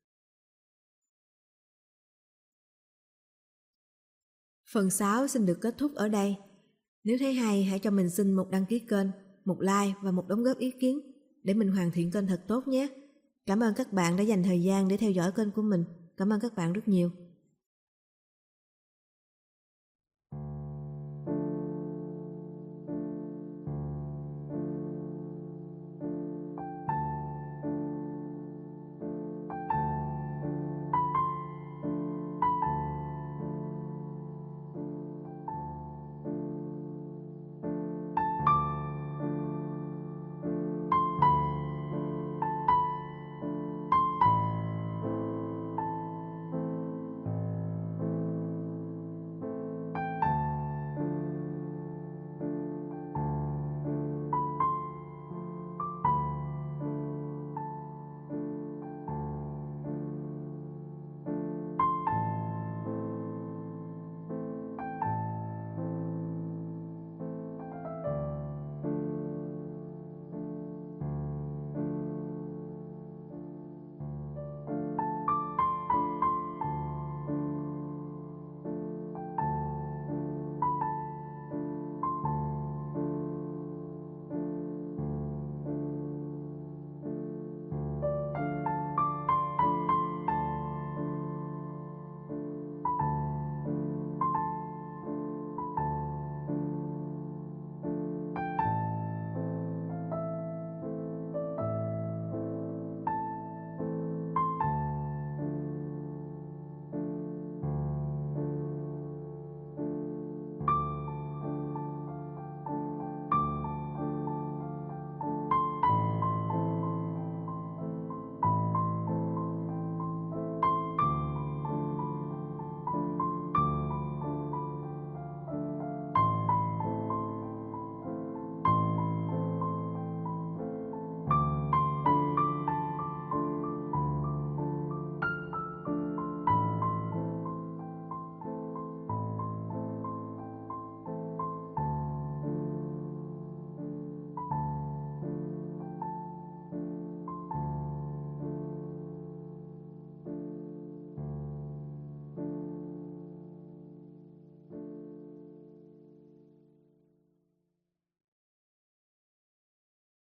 Phần 6 xin được kết thúc ở đây. Nếu thấy hay, hãy cho mình xin một đăng ký kênh, một like và một đóng góp ý kiến để mình hoàn thiện kênh thật tốt nhé. Cảm ơn các bạn đã dành thời gian để theo dõi kênh của mình. Cảm ơn các bạn rất nhiều.